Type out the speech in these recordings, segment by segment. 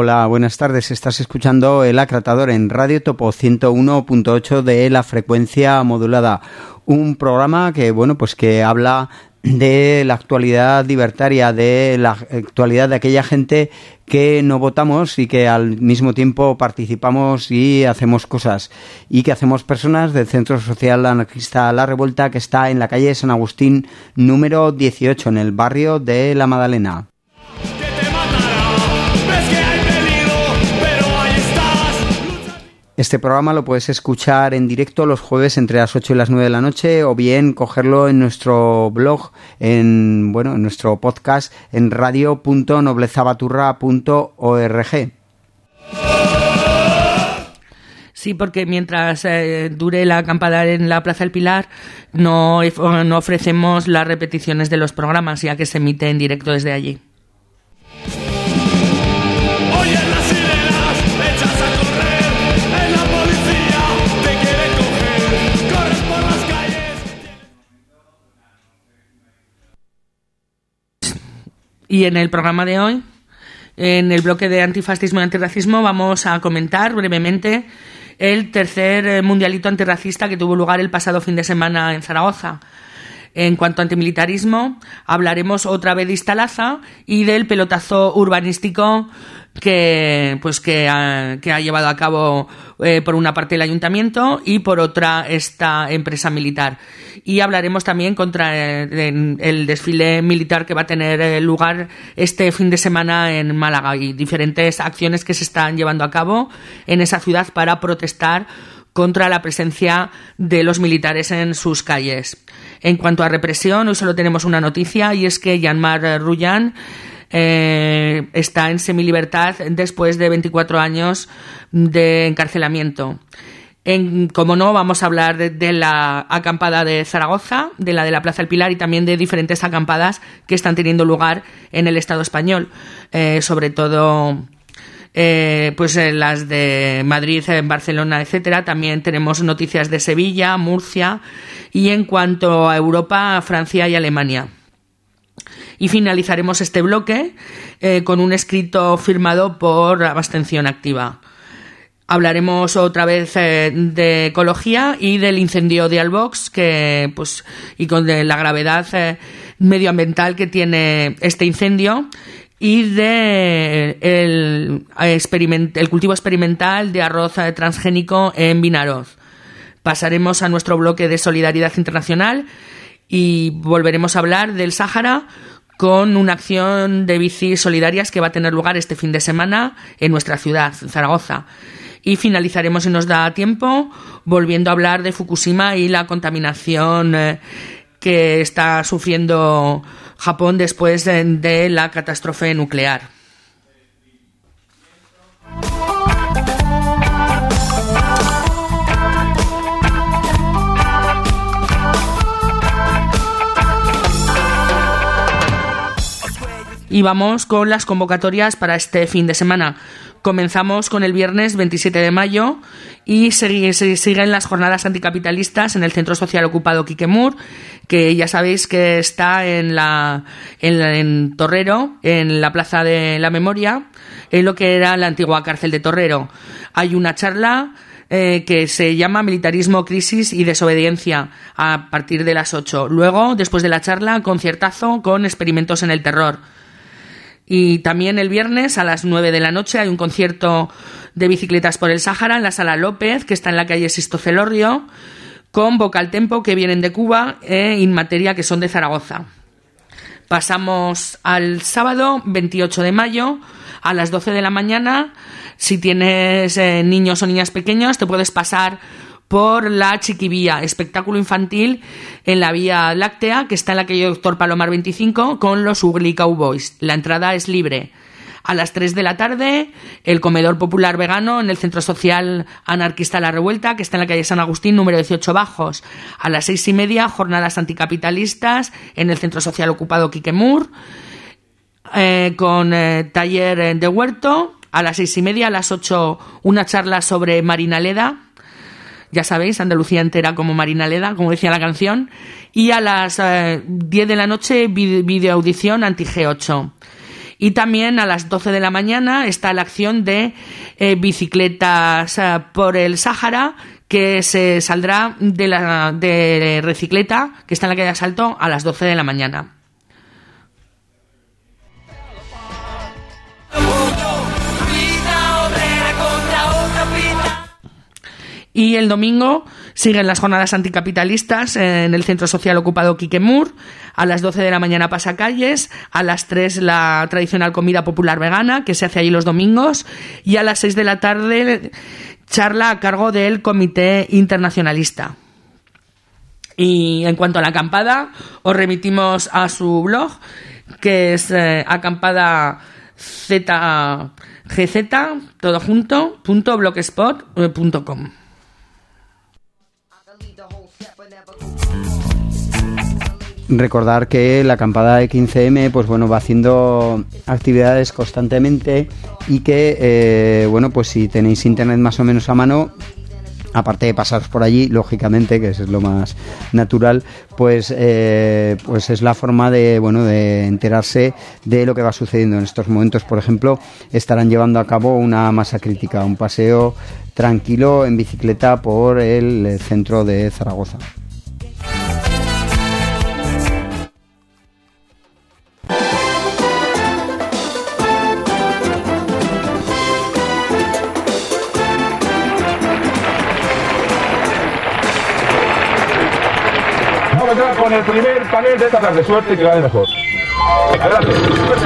Hola, buenas tardes. Estás escuchando El Acratador en Radio Topo 101.8 de la frecuencia modulada. Un programa que, bueno, pues que habla de la actualidad libertaria, de la actualidad de aquella gente que no votamos y que al mismo tiempo participamos y hacemos cosas, y que hacemos personas del Centro Social Anarquista La Revuelta, que está en la calle San Agustín número 18, en el barrio de La Madalena. Este programa lo puedes escuchar en directo los jueves entre las 8 y las 9 de la noche, o bien cogerlo en nuestro blog, en nuestro podcast en radio.noblezabaturra.org. Sí, porque mientras dure la acampada en la Plaza del Pilar no ofrecemos las repeticiones de los programas, ya que se emite en directo desde allí. Y en el programa de hoy, en el bloque de antifascismo y antirracismo, vamos a comentar brevemente el tercer mundialito antirracista que tuvo lugar el pasado fin de semana en Zaragoza. En cuanto a antimilitarismo, hablaremos otra vez de Iztalaza y del pelotazo urbanístico que ha llevado a cabo por una parte el ayuntamiento y por otra esta empresa militar. Y hablaremos también contra el desfile militar que va a tener lugar este fin de semana en Málaga y diferentes acciones que se están llevando a cabo en esa ciudad para protestar contra la presencia de los militares en sus calles. En cuanto a represión, hoy solo tenemos una noticia, y es que Jean-Marc Rullan está en semilibertad después de 24 años de encarcelamiento. Como no, vamos a hablar de la acampada de Zaragoza, de la Plaza del Pilar y también de diferentes acampadas que están teniendo lugar en el Estado español, sobre todo las de Madrid, Barcelona, etcétera. También tenemos noticias de Sevilla, Murcia, y en cuanto a Europa, Francia y Alemania. Y finalizaremos este bloque con un escrito firmado por Abstención Activa. Hablaremos otra vez de ecología y del incendio de Albox, y con la gravedad medioambiental que tiene este incendio, y de el cultivo experimental de arroz transgénico en Vinaroz. Pasaremos a nuestro bloque de solidaridad internacional y volveremos a hablar del Sáhara con una acción de bicis solidarias que va a tener lugar este fin de semana en nuestra ciudad, Zaragoza. Y finalizaremos, si nos da tiempo, volviendo a hablar de Fukushima y la contaminación que está sufriendo Japón después de la catástrofe nuclear. Y vamos con las convocatorias para este fin de semana. Comenzamos con el viernes 27 de mayo y siguen las jornadas anticapitalistas en el Centro Social Ocupado Quiquemur, que ya sabéis que está en Torrero, en la Plaza de la Memoria, en lo que era la antigua cárcel de Torrero. Hay una charla que se llama Militarismo, Crisis y Desobediencia a partir de las 8. Luego, después de la charla, conciertazo con experimentos en el terror. Y también el viernes a las 9 de la noche hay un concierto de Bicicletas por el Sáhara en la Sala López, que está en la calle Sisto Celorrio, con Vocal Tempo, que vienen de Cuba, e Inmateria, que son de Zaragoza. Pasamos al sábado 28 de mayo a las 12 de la mañana. Si tienes niños o niñas pequeños, te puedes pasar por la Chiquivía, espectáculo infantil en la Vía Láctea, que está en la calle Doctor Palomar 25, con los Ugly Cowboys. La entrada es libre. A las 3 de la tarde, el comedor popular vegano en el Centro Social Anarquista La Revuelta, que está en la calle San Agustín, número 18 Bajos. A las 6:30, jornadas anticapitalistas en el Centro Social Ocupado Quiquemur, con taller de huerto. A las 6:30, a las 8, una charla sobre Marina Leda. Ya sabéis, Andalucía entera como Marina Leda, como decía la canción. Y a las 10 de la noche, videoaudición anti-G8. Y también a las 12 de la mañana está la acción de bicicletas por el Sáhara, que se saldrá de Recicleta, que está en la calle de Asalto, a las 12 de la mañana. Y el domingo siguen las jornadas anticapitalistas en el Centro Social Ocupado Quique Mur. A las 12 de la mañana pasacalles, a las 3 la tradicional comida popular vegana, que se hace allí los domingos, y a las 6 de la tarde charla a cargo del Comité Internacionalista. Y en cuanto a la acampada, os remitimos a su blog, que es acampadazgz, todo junto, .blogspot.com. Recordar que la acampada de 15M pues bueno, va haciendo actividades constantemente y que bueno, pues si tenéis internet más o menos a mano, aparte de pasaros por allí, lógicamente, que eso es lo más natural, pues es la forma de enterarse de lo que va sucediendo en estos momentos. Por ejemplo, estarán llevando a cabo una masa crítica, un paseo tranquilo en bicicleta por el centro de Zaragoza. Con el primer panel de esta tarde. Suerte y que vaya mejor. Adelante.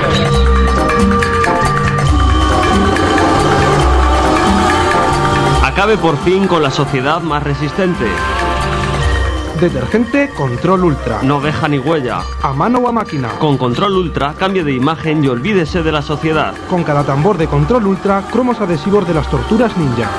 Acabe por fin con la sociedad más resistente. Detergente Control Ultra. No deja ni huella. A mano o a máquina. Con Control Ultra cambie de imagen y olvídese de la sociedad. Con cada tambor de Control Ultra, cromos adhesivos de las torturas ninja.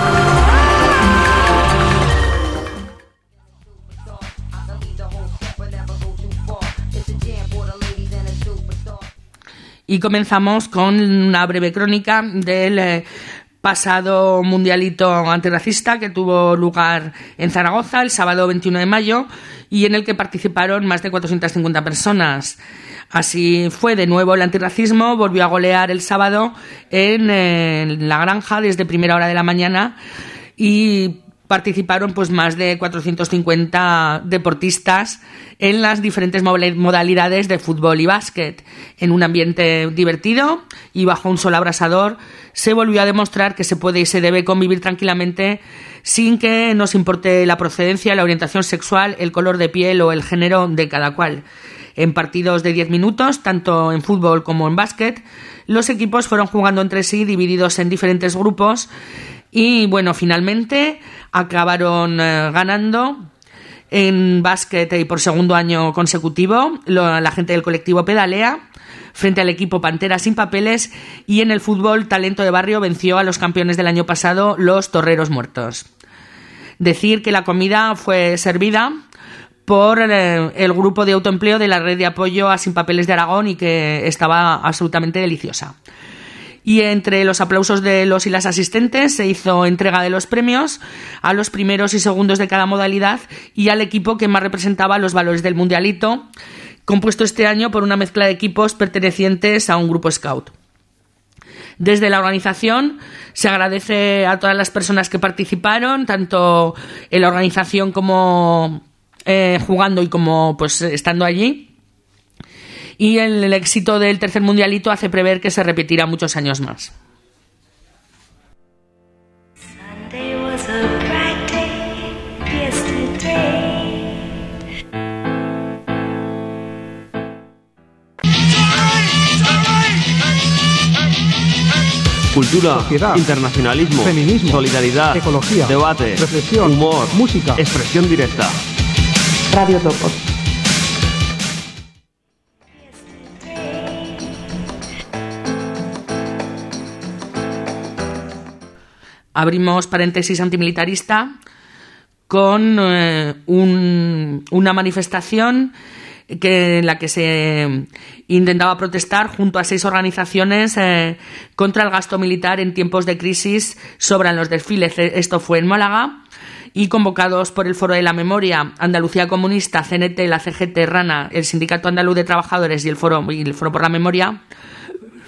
Y comenzamos con una breve crónica del pasado mundialito antirracista que tuvo lugar en Zaragoza el sábado 21 de mayo y en el que participaron más de 450 personas. Así fue, de nuevo el antirracismo volvió a golear el sábado en La Granja desde primera hora de la mañana y participaron pues más de 450 deportistas en las diferentes modalidades de fútbol y básquet. En un ambiente divertido y bajo un sol abrasador se volvió a demostrar que se puede y se debe convivir tranquilamente sin que nos importe la procedencia, la orientación sexual, el color de piel o el género de cada cual. En partidos de 10 minutos, tanto en fútbol como en básquet, los equipos fueron jugando entre sí divididos en diferentes grupos y bueno, finalmente acabaron ganando en básquet y por segundo año consecutivo la gente del colectivo Pedalea frente al equipo Pantera Sin Papeles, y en el fútbol Talento de Barrio venció a los campeones del año pasado, los Torreros Muertos. Decir que la comida fue servida por el grupo de autoempleo de la red de apoyo a Sin Papeles de Aragón y que estaba absolutamente deliciosa. Y entre los aplausos de los y las asistentes se hizo entrega de los premios a los primeros y segundos de cada modalidad y al equipo que más representaba los valores del mundialito, compuesto este año por una mezcla de equipos pertenecientes a un grupo scout. Desde la organización se agradece a todas las personas que participaron, tanto en la organización como jugando y como pues estando allí. Y el éxito del tercer mundialito hace prever que se repetirá muchos años más. Cultura, sociedad, internacionalismo, feminismo, solidaridad, ecología, debate, reflexión, humor, música, expresión directa. Radio Topo. Abrimos paréntesis antimilitarista con una manifestación en la que se intentaba protestar junto a 6 organizaciones contra el gasto militar en tiempos de crisis. Sobran los desfiles. Esto fue en Málaga, y convocados por el Foro de la Memoria, Andalucía Comunista, CNT, la CGT, RANA, el Sindicato Andaluz de Trabajadores y el Foro por la Memoria,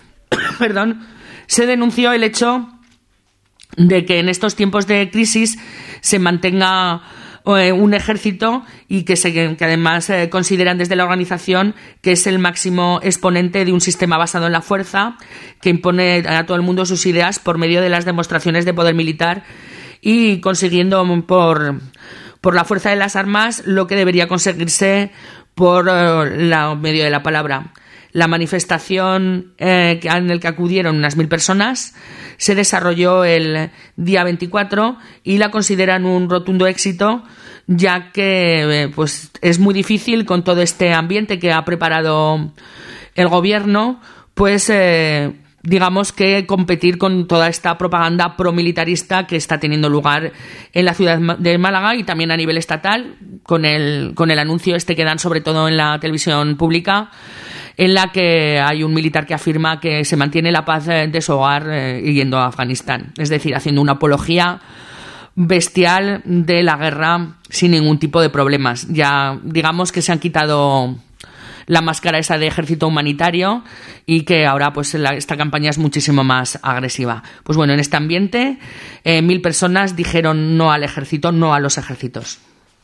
se denunció el hecho de que en estos tiempos de crisis se mantenga un ejército y que además consideran desde la organización que es el máximo exponente de un sistema basado en la fuerza que impone a todo el mundo sus ideas por medio de las demostraciones de poder militar y consiguiendo por la fuerza de las armas lo que debería conseguirse por medio de la palabra. La manifestación en la que acudieron unas 1.000 personas se desarrolló el día 24 y la consideran un rotundo éxito, ya que pues es muy difícil con todo este ambiente que ha preparado el gobierno, pues digamos que competir con toda esta propaganda promilitarista que está teniendo lugar en la ciudad de Málaga y también a nivel estatal, con el anuncio que dan sobre todo en la televisión pública, en la que hay un militar que afirma que se mantiene la paz de su hogar yendo a Afganistán. Es decir, haciendo una apología bestial de la guerra sin ningún tipo de problemas. Ya digamos que se han quitado la máscara esa de ejército humanitario y que ahora pues esta campaña es muchísimo más agresiva. Pues bueno, en este ambiente 1.000 personas dijeron no al ejército, no a los ejércitos.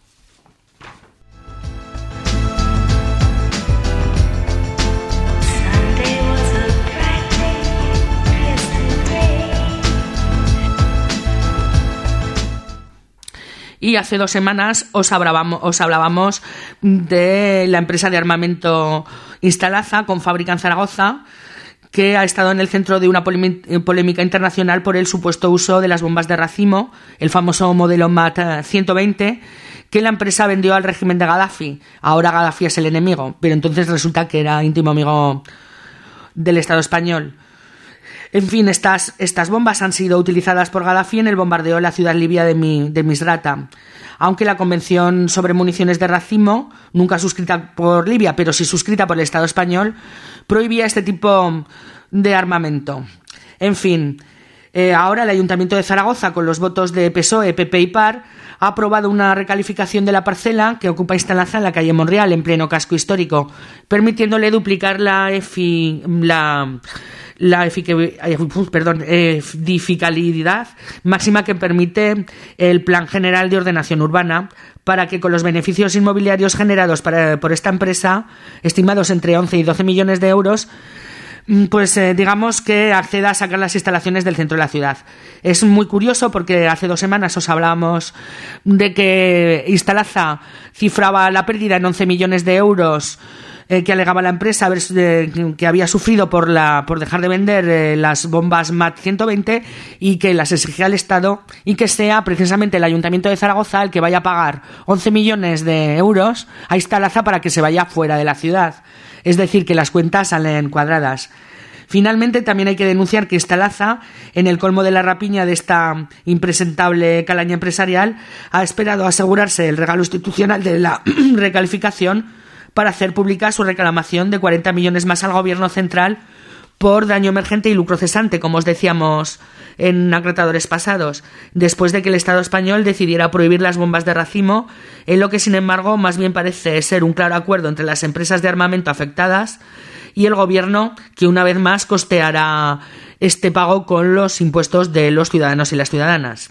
Y hace 2 semanas os hablábamos de la empresa de armamento Instalaza, con fábrica en Zaragoza, que ha estado en el centro de una polémica internacional por el supuesto uso de las bombas de racimo, el famoso modelo MAT 120, que la empresa vendió al régimen de Gaddafi. Ahora Gaddafi es el enemigo, pero entonces resulta que era íntimo amigo del Estado español. En fin, estas bombas han sido utilizadas por Gaddafi en el bombardeo de la ciudad libia de Misrata. Aunque la Convención sobre Municiones de Racimo, nunca suscrita por Libia, pero sí suscrita por el Estado español, prohibía este tipo de armamento. En fin, ahora el Ayuntamiento de Zaragoza, con los votos de PSOE, PP y PAR, ha aprobado una recalificación de la parcela que ocupa Instalaza en la calle Monreal, en pleno casco histórico, permitiéndole duplicar la edificabilidad máxima que permite el Plan General de Ordenación Urbana, para que con los beneficios inmobiliarios generados por esta empresa, estimados entre 11 y 12 millones de euros, pues digamos que acceda a sacar las instalaciones del centro de la ciudad. Es muy curioso porque hace 2 semanas os hablábamos de que Instalaza cifraba la pérdida en 11 millones de euros que alegaba la empresa que había sufrido por dejar de vender las bombas MAT 120 y que las exigía al Estado, y que sea precisamente el Ayuntamiento de Zaragoza el que vaya a pagar 11 millones de euros a Instalaza para que se vaya fuera de la ciudad. Es decir, que las cuentas salen cuadradas. Finalmente, también hay que denunciar que Instalaza, en el colmo de la rapiña de esta impresentable calaña empresarial, ha esperado asegurarse el regalo institucional de la recalificación para hacer pública su reclamación de 40 millones más al gobierno central por daño emergente y lucro cesante, como os decíamos en acretadores pasados, después de que el Estado español decidiera prohibir las bombas de racimo, en lo que sin embargo más bien parece ser un claro acuerdo entre las empresas de armamento afectadas y el gobierno, que una vez más costeará este pago con los impuestos de los ciudadanos y las ciudadanas.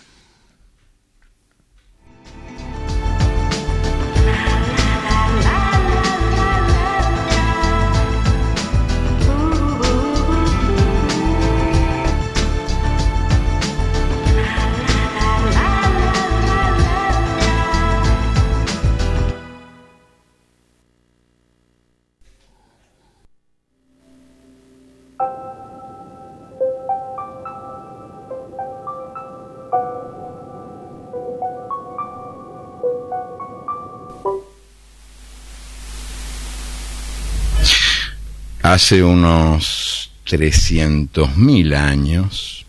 Hace unos 300.000 años,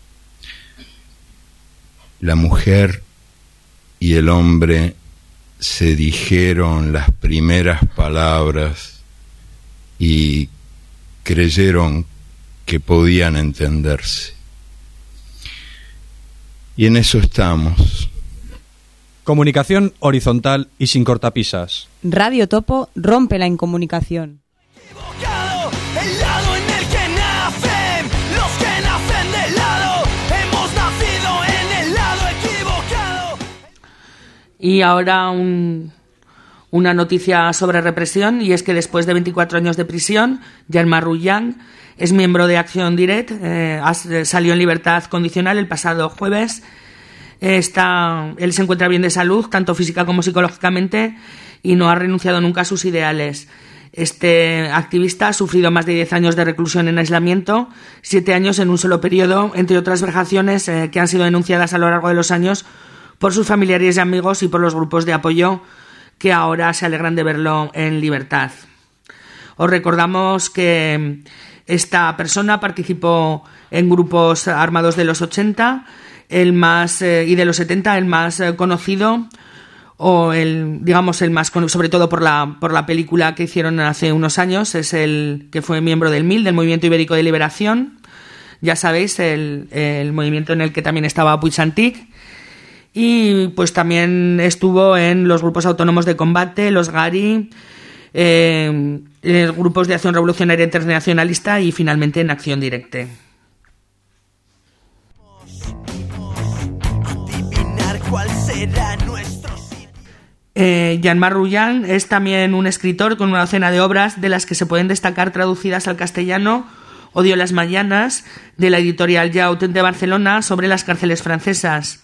la mujer y el hombre se dijeron las primeras palabras y creyeron que podían entenderse. Y en eso estamos. Comunicación horizontal y sin cortapisas. Radio Topo rompe la incomunicación. El lado en el que nacen los Y ahora una noticia sobre represión, y es que después de 24 años de prisión, Jean-Marc Rouillan es miembro de Acción Direct, salió en libertad condicional el pasado jueves. Él se encuentra bien de salud, tanto física como psicológicamente, y no ha renunciado nunca a sus ideales. Este activista ha sufrido más de 10 años de reclusión en aislamiento, 7 años en un solo periodo, entre otras vejaciones que han sido denunciadas a lo largo de los años por sus familiares y amigos y por los grupos de apoyo que ahora se alegran de verlo en libertad. Os recordamos que esta persona participó en grupos armados de los 80, y de los 70, el más conocido, o el más sobre todo por la película que hicieron hace unos años, es el que fue miembro del MIL, del Movimiento Ibérico de Liberación, ya sabéis, el movimiento en el que también estaba Puig-Santic, y pues también estuvo en los grupos autónomos de combate, los GARI, grupos de Acción Revolucionaria Internacionalista y finalmente en Acción Directe. ¿Cuál será nuestro Jean-Marc Rouillan es también un escritor con una docena de obras, de las que se pueden destacar traducidas al castellano Odio las mañanas, de la editorial Yaut de Barcelona, sobre las cárceles francesas,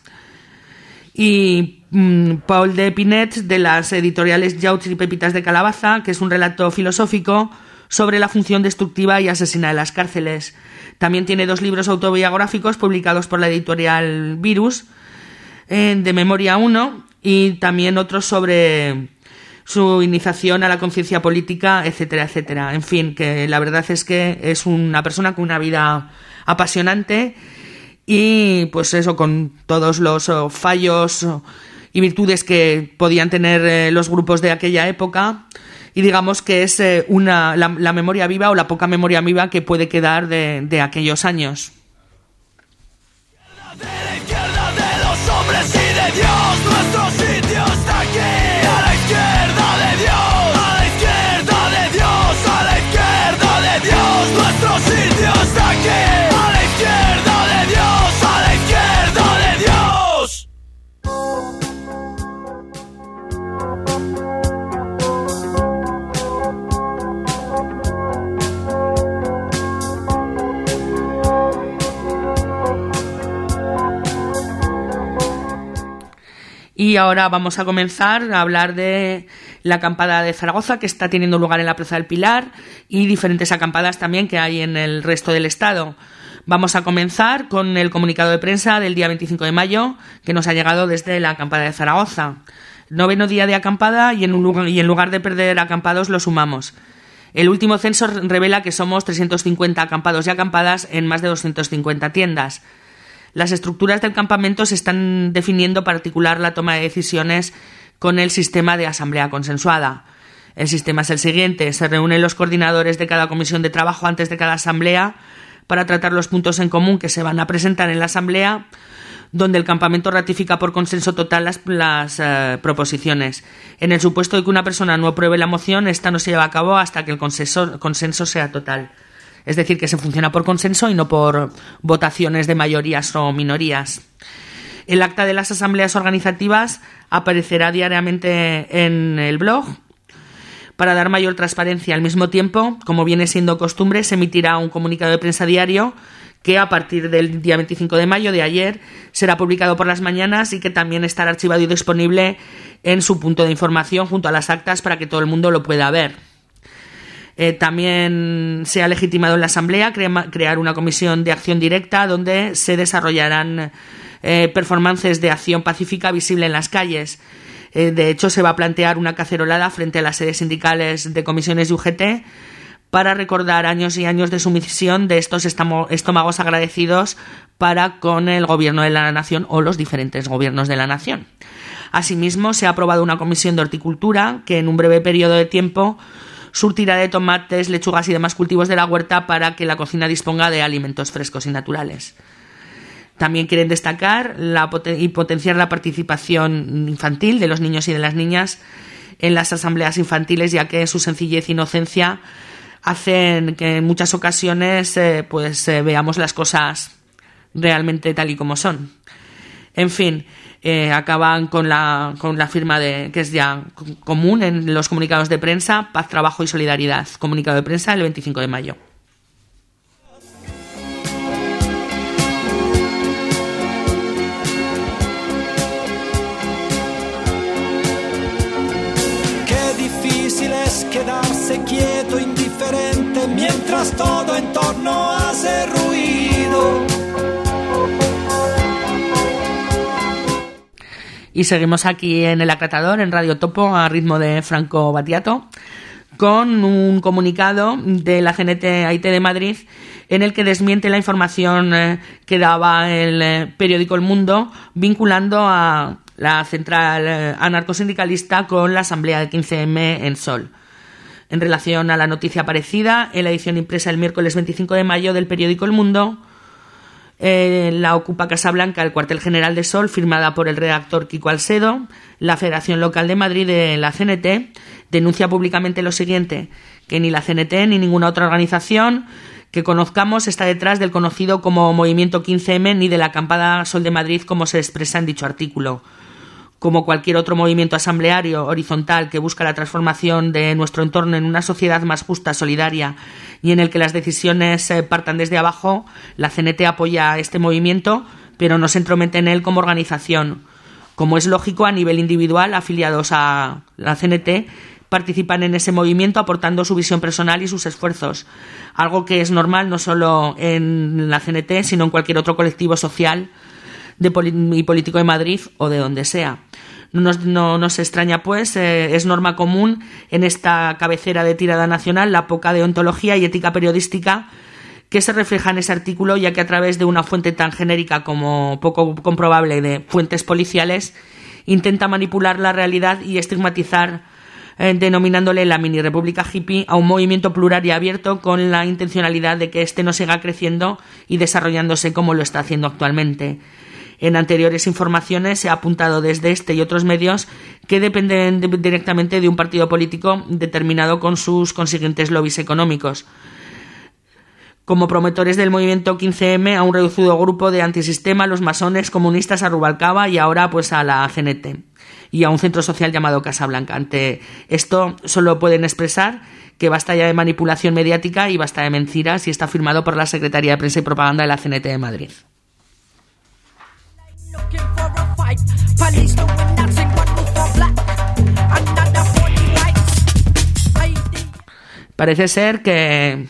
y Paul de Pinet, de las editoriales Yaut y Pepitas de Calabaza, que es un relato filosófico sobre la función destructiva y asesina de las cárceles. También tiene 2 libros autobiográficos publicados por la editorial Virus, de Memoria 1, y también otros sobre su iniciación a la conciencia política, etcétera, etcétera. En fin, que la verdad es que es una persona con una vida apasionante y pues eso, con todos los fallos y virtudes que podían tener los grupos de aquella época, y digamos que es la memoria viva o la poca memoria viva que puede quedar de aquellos años. De Dios, nuestro sitio está aquí. A la izquierda de Dios, a la izquierda de Dios, a la izquierda de Dios, nuestro sitio está aquí. A la izquierda de Dios, a la izquierda de Dios. Y ahora vamos a comenzar a hablar de la acampada de Zaragoza, que está teniendo lugar en la Plaza del Pilar, y diferentes acampadas también que hay en el resto del estado. Vamos a comenzar con el comunicado de prensa del día 25 de mayo, que nos ha llegado desde la acampada de Zaragoza. 9º día de acampada, y en lugar de perder acampados lo sumamos. El último censo revela que somos 350 acampados y acampadas en más de 250 tiendas. Las estructuras del campamento se están definiendo para articular la toma de decisiones con el sistema de asamblea consensuada. El sistema es el siguiente: se reúnen los coordinadores de cada comisión de trabajo antes de cada asamblea para tratar los puntos en común que se van a presentar en la asamblea, donde el campamento ratifica por consenso total las proposiciones. En el supuesto de que una persona no apruebe la moción, esta no se lleva a cabo hasta que el consenso sea total. Es decir, que se funciona por consenso y no por votaciones de mayorías o minorías. El acta de las asambleas organizativas aparecerá diariamente en el blog para dar mayor transparencia. Al mismo tiempo, como viene siendo costumbre, se emitirá un comunicado de prensa diario que a partir del día 25 de mayo de ayer será publicado por las mañanas y que también estará archivado y disponible en su punto de información junto a las actas para que todo el mundo lo pueda ver. También se ha legitimado en la Asamblea crear una comisión de acción directa donde se desarrollarán performances de acción pacífica visible en las calles. De hecho, se va a plantear una cacerolada frente a las sedes sindicales de comisiones de UGT para recordar años y años de sumisión de estos estómagos agradecidos para con el gobierno de la nación o los diferentes gobiernos de la nación. Asimismo, se ha aprobado una comisión de horticultura que en un breve periodo de tiempo surtirá de tomates, lechugas y demás cultivos de la huerta para que la cocina disponga de alimentos frescos y naturales. También quieren destacar y potenciar la participación infantil de los niños y de las niñas en las asambleas infantiles, ya que su sencillez e inocencia hacen que en muchas ocasiones veamos las cosas realmente tal y como son. En fin, acaban con la firma que es ya común en los comunicados de prensa: paz, trabajo y solidaridad. Comunicado de prensa el 25 de mayo. Es quedarse quieto, indiferente, mientras todo en torno hace ruido. Y seguimos aquí en El Acratador, en Radio Topo, a ritmo de Franco Battiato, con un comunicado de la CNT-AIT de Madrid en el que desmiente la información que daba el periódico El Mundo, vinculando a la central anarcosindicalista con la asamblea del 15M en Sol. En relación a la noticia aparecida en la edición impresa el miércoles 25 de mayo del periódico El Mundo, la Ocupa Casa Blanca, el cuartel general de Sol, firmada por el redactor Kiko Alcedo, la Federación Local de Madrid de la CNT, denuncia públicamente lo siguiente: que ni la CNT ni ninguna otra organización que conozcamos está detrás del conocido como Movimiento 15M ni de la acampada Sol de Madrid, como se expresa en dicho artículo. Como cualquier otro movimiento asambleario horizontal que busca la transformación de nuestro entorno en una sociedad más justa, solidaria y en el que las decisiones partan desde abajo, la CNT apoya este movimiento, pero no se entromete en él como organización. Como es lógico, a nivel individual, afiliados a la CNT participan en ese movimiento aportando su visión personal y sus esfuerzos, algo que es normal no solo en la CNT, sino en cualquier otro colectivo social y político de Madrid o de donde sea. No nos extraña, pues, es norma común en esta cabecera de tirada nacional la poca deontología y ética periodística que se refleja en ese artículo, ya que a través de una fuente tan genérica como poco comprobable de fuentes policiales intenta manipular la realidad y estigmatizar, denominándole la mini república hippie a un movimiento plural y abierto con la intencionalidad de que éste no siga creciendo y desarrollándose como lo está haciendo actualmente. En anteriores informaciones se ha apuntado desde este y otros medios que dependen directamente de un partido político determinado con sus consiguientes lobbies económicos, como promotores del movimiento 15M, a un reducido grupo de antisistema, los masones, comunistas, a Rubalcaba y ahora pues a la CNT y a un centro social llamado Casa Blanca. Ante esto solo pueden expresar que basta ya de manipulación mediática y basta de mentiras, y está firmado por la Secretaría de Prensa y Propaganda de la CNT de Madrid. Parece ser que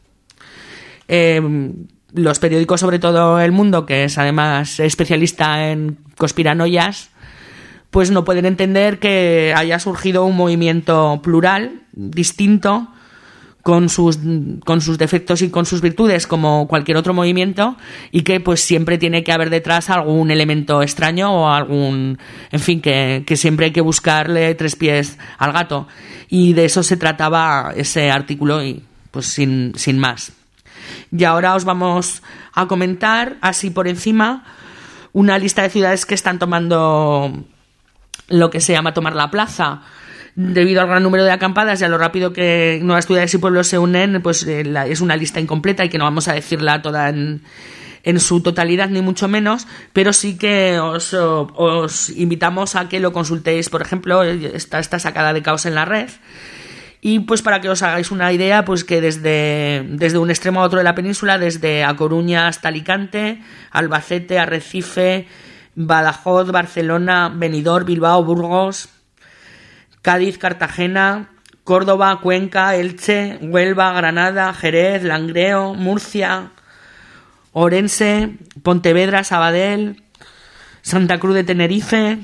los periódicos, sobre todo El Mundo, que es además especialista en conspiranoias, pues no pueden entender que haya surgido un movimiento plural, distinto, con sus defectos y con sus virtudes, como cualquier otro movimiento, y que pues siempre tiene que haber detrás algún elemento extraño o algún, en fin, que siempre hay que buscarle tres pies al gato, y de eso se trataba ese artículo, y pues sin más. Y ahora os vamos a comentar así por encima una lista de ciudades que están tomando lo que se llama tomar la plaza. Debido al gran número de acampadas y a lo rápido que nuevas ciudades y pueblos se unen, pues es una lista incompleta y que no vamos a decirla toda en su totalidad, ni mucho menos, pero sí que os invitamos a que lo consultéis. Por ejemplo, está sacada de Caos en la Red, y pues para que os hagáis una idea, pues que desde un extremo a otro de la península, desde A Coruña hasta Alicante, Albacete, Arrecife, Badajoz, Barcelona, Benidorm, Bilbao, Burgos, Cádiz, Cartagena, Córdoba, Cuenca, Elche, Huelva, Granada, Jerez, Langreo, Murcia, Orense, Pontevedra, Sabadell, Santa Cruz de Tenerife,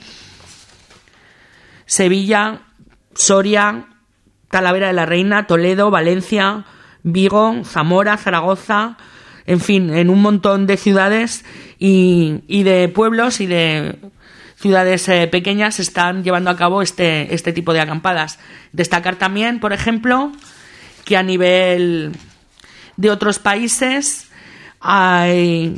Sevilla, Soria, Talavera de la Reina, Toledo, Valencia, Vigo, Zamora, Zaragoza, en fin, en un montón de ciudades y de pueblos y de ciudades pequeñas se están llevando a cabo este tipo de acampadas. Destacar también, por ejemplo, que a nivel de otros países hay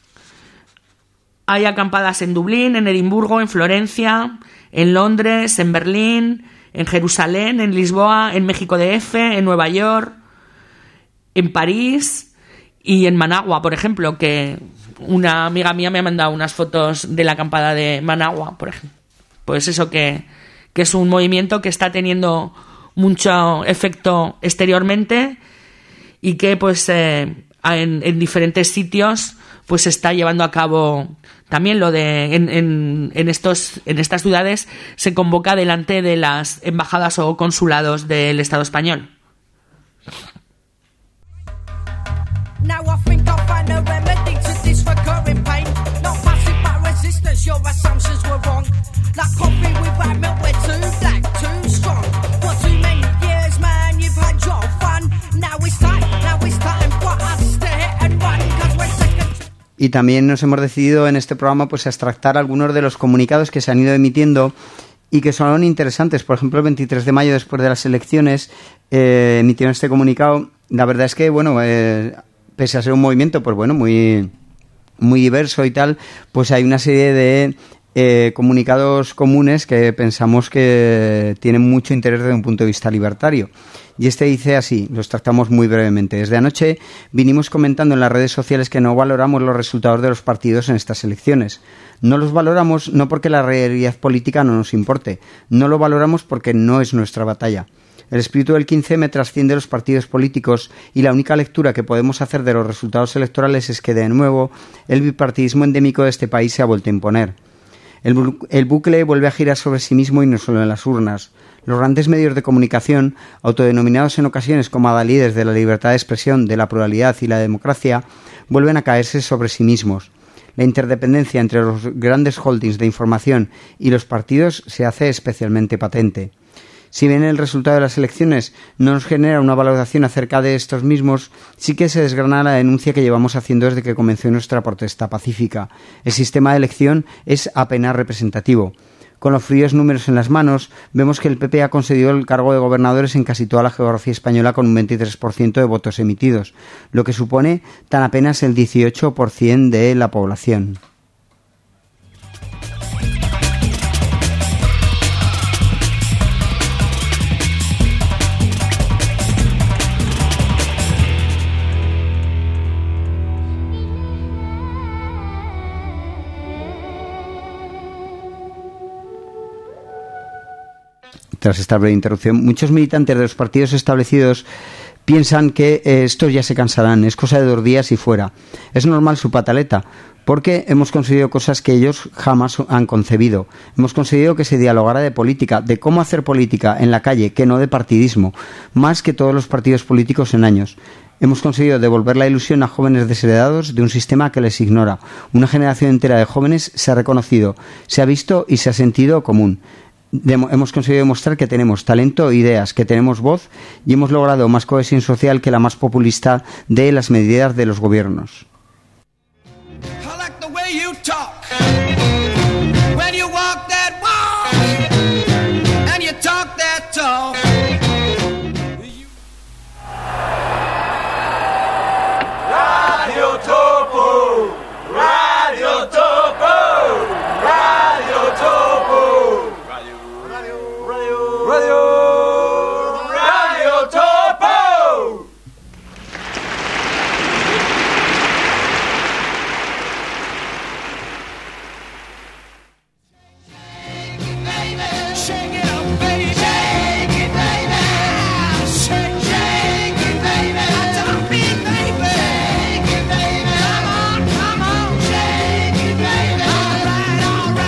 acampadas en Dublín, en Edimburgo, en Florencia, en Londres, en Berlín, en Jerusalén, en Lisboa, en México DF, en Nueva York, en París y en Managua, por ejemplo, que una amiga mía me ha mandado unas fotos de la acampada de Managua, por ejemplo. Pues eso que es un movimiento que está teniendo mucho efecto exteriormente y que pues en diferentes sitios pues se está llevando a cabo también lo de en estas ciudades se convoca delante de las embajadas o consulados del Estado español. Now I think I'll find a remedy to this recurring pain. Not passive but resistance, your assumptions were wrong. Like coffee without milk, we're too black, too strong. For too many years, man, you've had your fun. Now it's time for us to hit and run, 'cause we're second. Y también nos hemos decidido en este programa pues extractar algunos de los comunicados que se han ido emitiendo y que son interesantes. Por ejemplo, el 23 de mayo, después de las elecciones, emitieron este comunicado. La verdad es que, bueno, pese a ser un movimiento, pues bueno, muy diverso y tal, pues hay una serie de comunicados comunes que pensamos que tienen mucho interés desde un punto de vista libertario. Y este dice así, lo extractamos muy brevemente. Desde anoche vinimos comentando en las redes sociales que no valoramos los resultados de los partidos en estas elecciones. No los valoramos no porque la realidad política no nos importe, no lo valoramos porque no es nuestra batalla. El espíritu del 15M trasciende los partidos políticos y la única lectura que podemos hacer de los resultados electorales es que, de nuevo, el bipartidismo endémico de este país se ha vuelto a imponer. El bucle vuelve a girar sobre sí mismo y no solo en las urnas. Los grandes medios de comunicación, autodenominados en ocasiones como adalides de la libertad de expresión, de la pluralidad y la democracia, vuelven a caerse sobre sí mismos. La interdependencia entre los grandes holdings de información y los partidos se hace especialmente patente. Si bien el resultado de las elecciones no nos genera una valoración acerca de estos mismos, sí que se desgrana la denuncia que llevamos haciendo desde que comenzó nuestra protesta pacífica. El sistema de elección es apenas representativo. Con los fríos números en las manos, vemos que el PP ha conseguido el cargo de gobernadores en casi toda la geografía española con un 23% de votos emitidos, lo que supone tan apenas el 18% de la población. Tras esta breve interrupción, muchos militantes de los partidos establecidos piensan que estos ya se cansarán, es cosa de 2 días y fuera. Es normal su pataleta, porque hemos conseguido cosas que ellos jamás han concebido. Hemos conseguido que se dialogara de política, de cómo hacer política en la calle, que no de partidismo, más que todos los partidos políticos en años. Hemos conseguido devolver la ilusión a jóvenes desheredados de un sistema que les ignora. Una generación entera de jóvenes se ha reconocido, se ha visto y se ha sentido común. Hemos conseguido demostrar que tenemos talento, ideas, que tenemos voz y hemos logrado más cohesión social que la más populista de las medidas de los gobiernos. Radio Topo, Radio Topo, Radio Topo, Radio Topo. Shake it up, baby. Shake it, baby. Shake, shake it, baby. Don't be baby. Shake it, baby. Come on, shake it, baby. All right,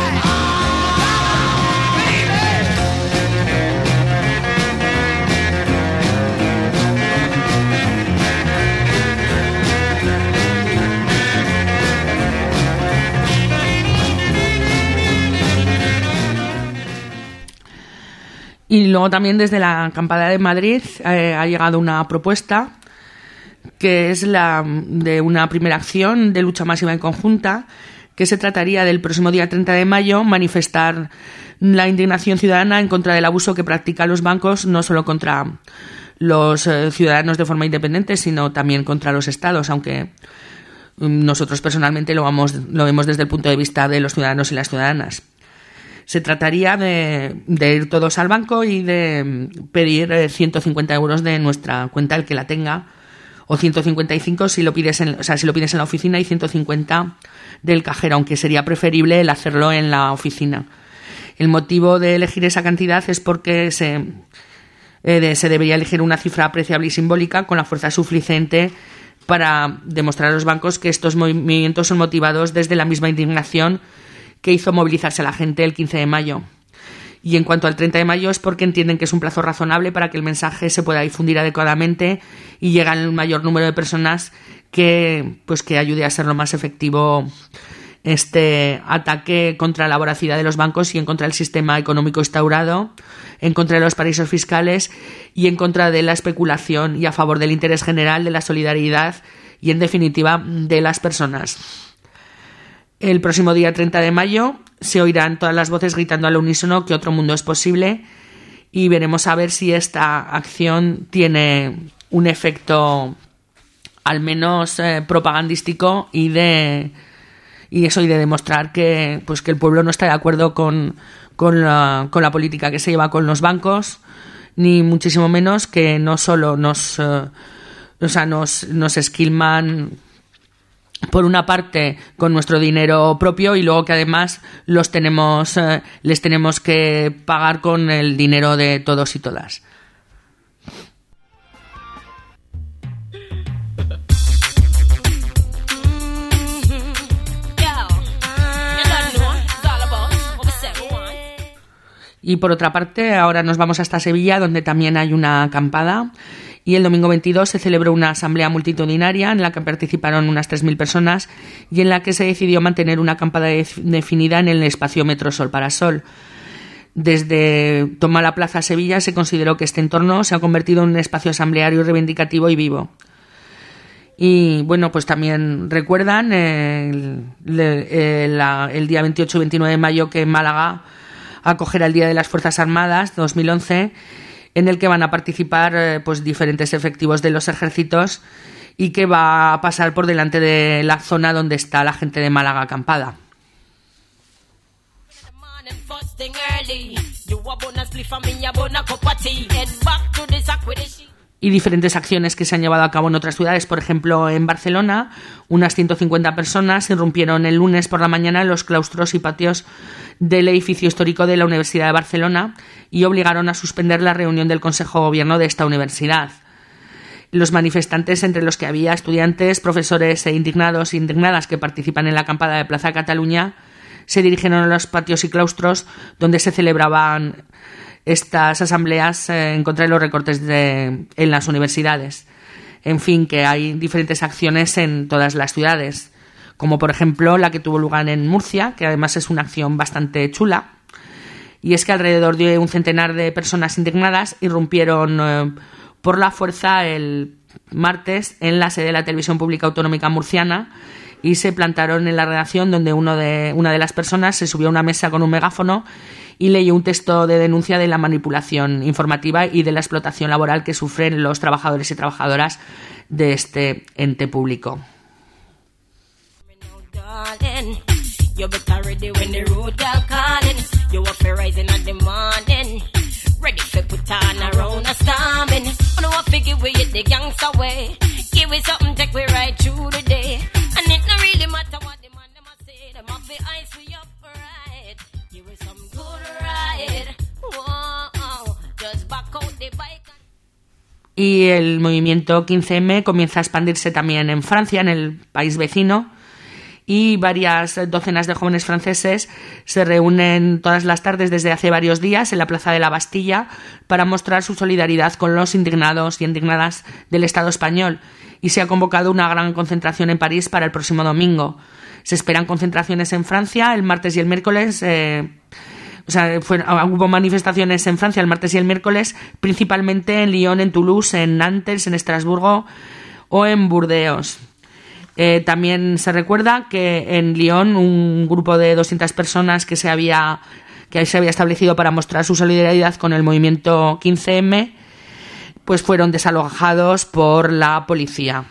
Y luego también desde la acampada de Madrid ha llegado una propuesta que es la de una primera acción de lucha masiva y conjunta, que se trataría del próximo día 30 de mayo manifestar la indignación ciudadana en contra del abuso que practican los bancos, no solo contra los ciudadanos de forma independiente, sino también contra los estados, aunque nosotros personalmente lo vemos desde el punto de vista de los ciudadanos y las ciudadanas. Se trataría de ir todos al banco y de pedir 150 euros de nuestra cuenta, el que la tenga, o 155 si lo pides en la oficina y 150 del cajero, aunque sería preferible el hacerlo en la oficina. El motivo de elegir esa cantidad es porque se debería elegir una cifra apreciable y simbólica con la fuerza suficiente para demostrar a los bancos que estos movimientos son motivados desde la misma indignación que hizo movilizarse a la gente el 15 de mayo. Y en cuanto al 30 de mayo es porque entienden que es un plazo razonable para que el mensaje se pueda difundir adecuadamente y llegue al mayor número de personas que ayude a ser lo más efectivo este ataque contra la voracidad de los bancos y en contra del sistema económico instaurado, en contra de los paraísos fiscales y en contra de la especulación y a favor del interés general, de la solidaridad y, en definitiva, de las personas. El próximo día 30 de mayo se oirán todas las voces gritando al unísono que otro mundo es posible y veremos a ver si esta acción tiene un efecto al menos propagandístico y de demostrar que el pueblo no está de acuerdo con la política que se lleva con los bancos, ni muchísimo menos que no solo nos esquilman por una parte con nuestro dinero propio y luego que además les tenemos que pagar con el dinero de todos y todas. Y por otra parte, ahora nos vamos hasta Sevilla, donde también hay una acampada. Y el domingo 22 se celebró una asamblea multitudinaria en la que participaron unas 3.000 personas y en la que se decidió mantener una acampada definida en el espacio Metro Sol para Sol. Desde Toma la Plaza Sevilla se consideró que este entorno se ha convertido en un espacio asambleario reivindicativo y vivo. Y bueno, pues también recuerdan el día 28 y 29 de mayo que en Málaga acogerá el Día de las Fuerzas Armadas 2011, en el que van a participar diferentes efectivos de los ejércitos y que va a pasar por delante de la zona donde está la gente de Málaga acampada. Y diferentes acciones que se han llevado a cabo en otras ciudades. Por ejemplo, en Barcelona, unas 150 personas irrumpieron el lunes por la mañana en los claustros y patios del edificio histórico de la Universidad de Barcelona y obligaron a suspender la reunión del Consejo de Gobierno de esta universidad. Los manifestantes, entre los que había estudiantes, profesores e indignados e indignadas que participan en la acampada de Plaza Cataluña, se dirigieron a los patios y claustros donde se celebraban estas asambleas en contra de los recortes en las universidades. En fin, que hay diferentes acciones en todas las ciudades, como por ejemplo la que tuvo lugar en Murcia, que además es una acción bastante chula, y es que alrededor de un centenar de personas indignadas irrumpieron por la fuerza el martes en la sede de la Televisión Pública Autonómica Murciana y se plantaron en la redacción, donde una de las personas se subió a una mesa con un megáfono y leyó un texto de denuncia de la manipulación informativa y de la explotación laboral que sufren los trabajadores y trabajadoras de este ente público. Y el movimiento 15M comienza a expandirse también en Francia, en el país vecino, y varias docenas de jóvenes franceses se reúnen todas las tardes desde hace varios días en la Plaza de la Bastilla para mostrar su solidaridad con los indignados y indignadas del Estado español, y se ha convocado una gran concentración en París para el próximo domingo. Se esperan concentraciones en Francia el martes y el miércoles. Hubo manifestaciones en Francia el martes y el miércoles, principalmente en Lyon, en Toulouse, en Nantes, en Estrasburgo o en Burdeos. También se recuerda que en Lyon un grupo de 200 personas que se había establecido para mostrar su solidaridad con el movimiento 15M, pues fueron desalojados por la policía.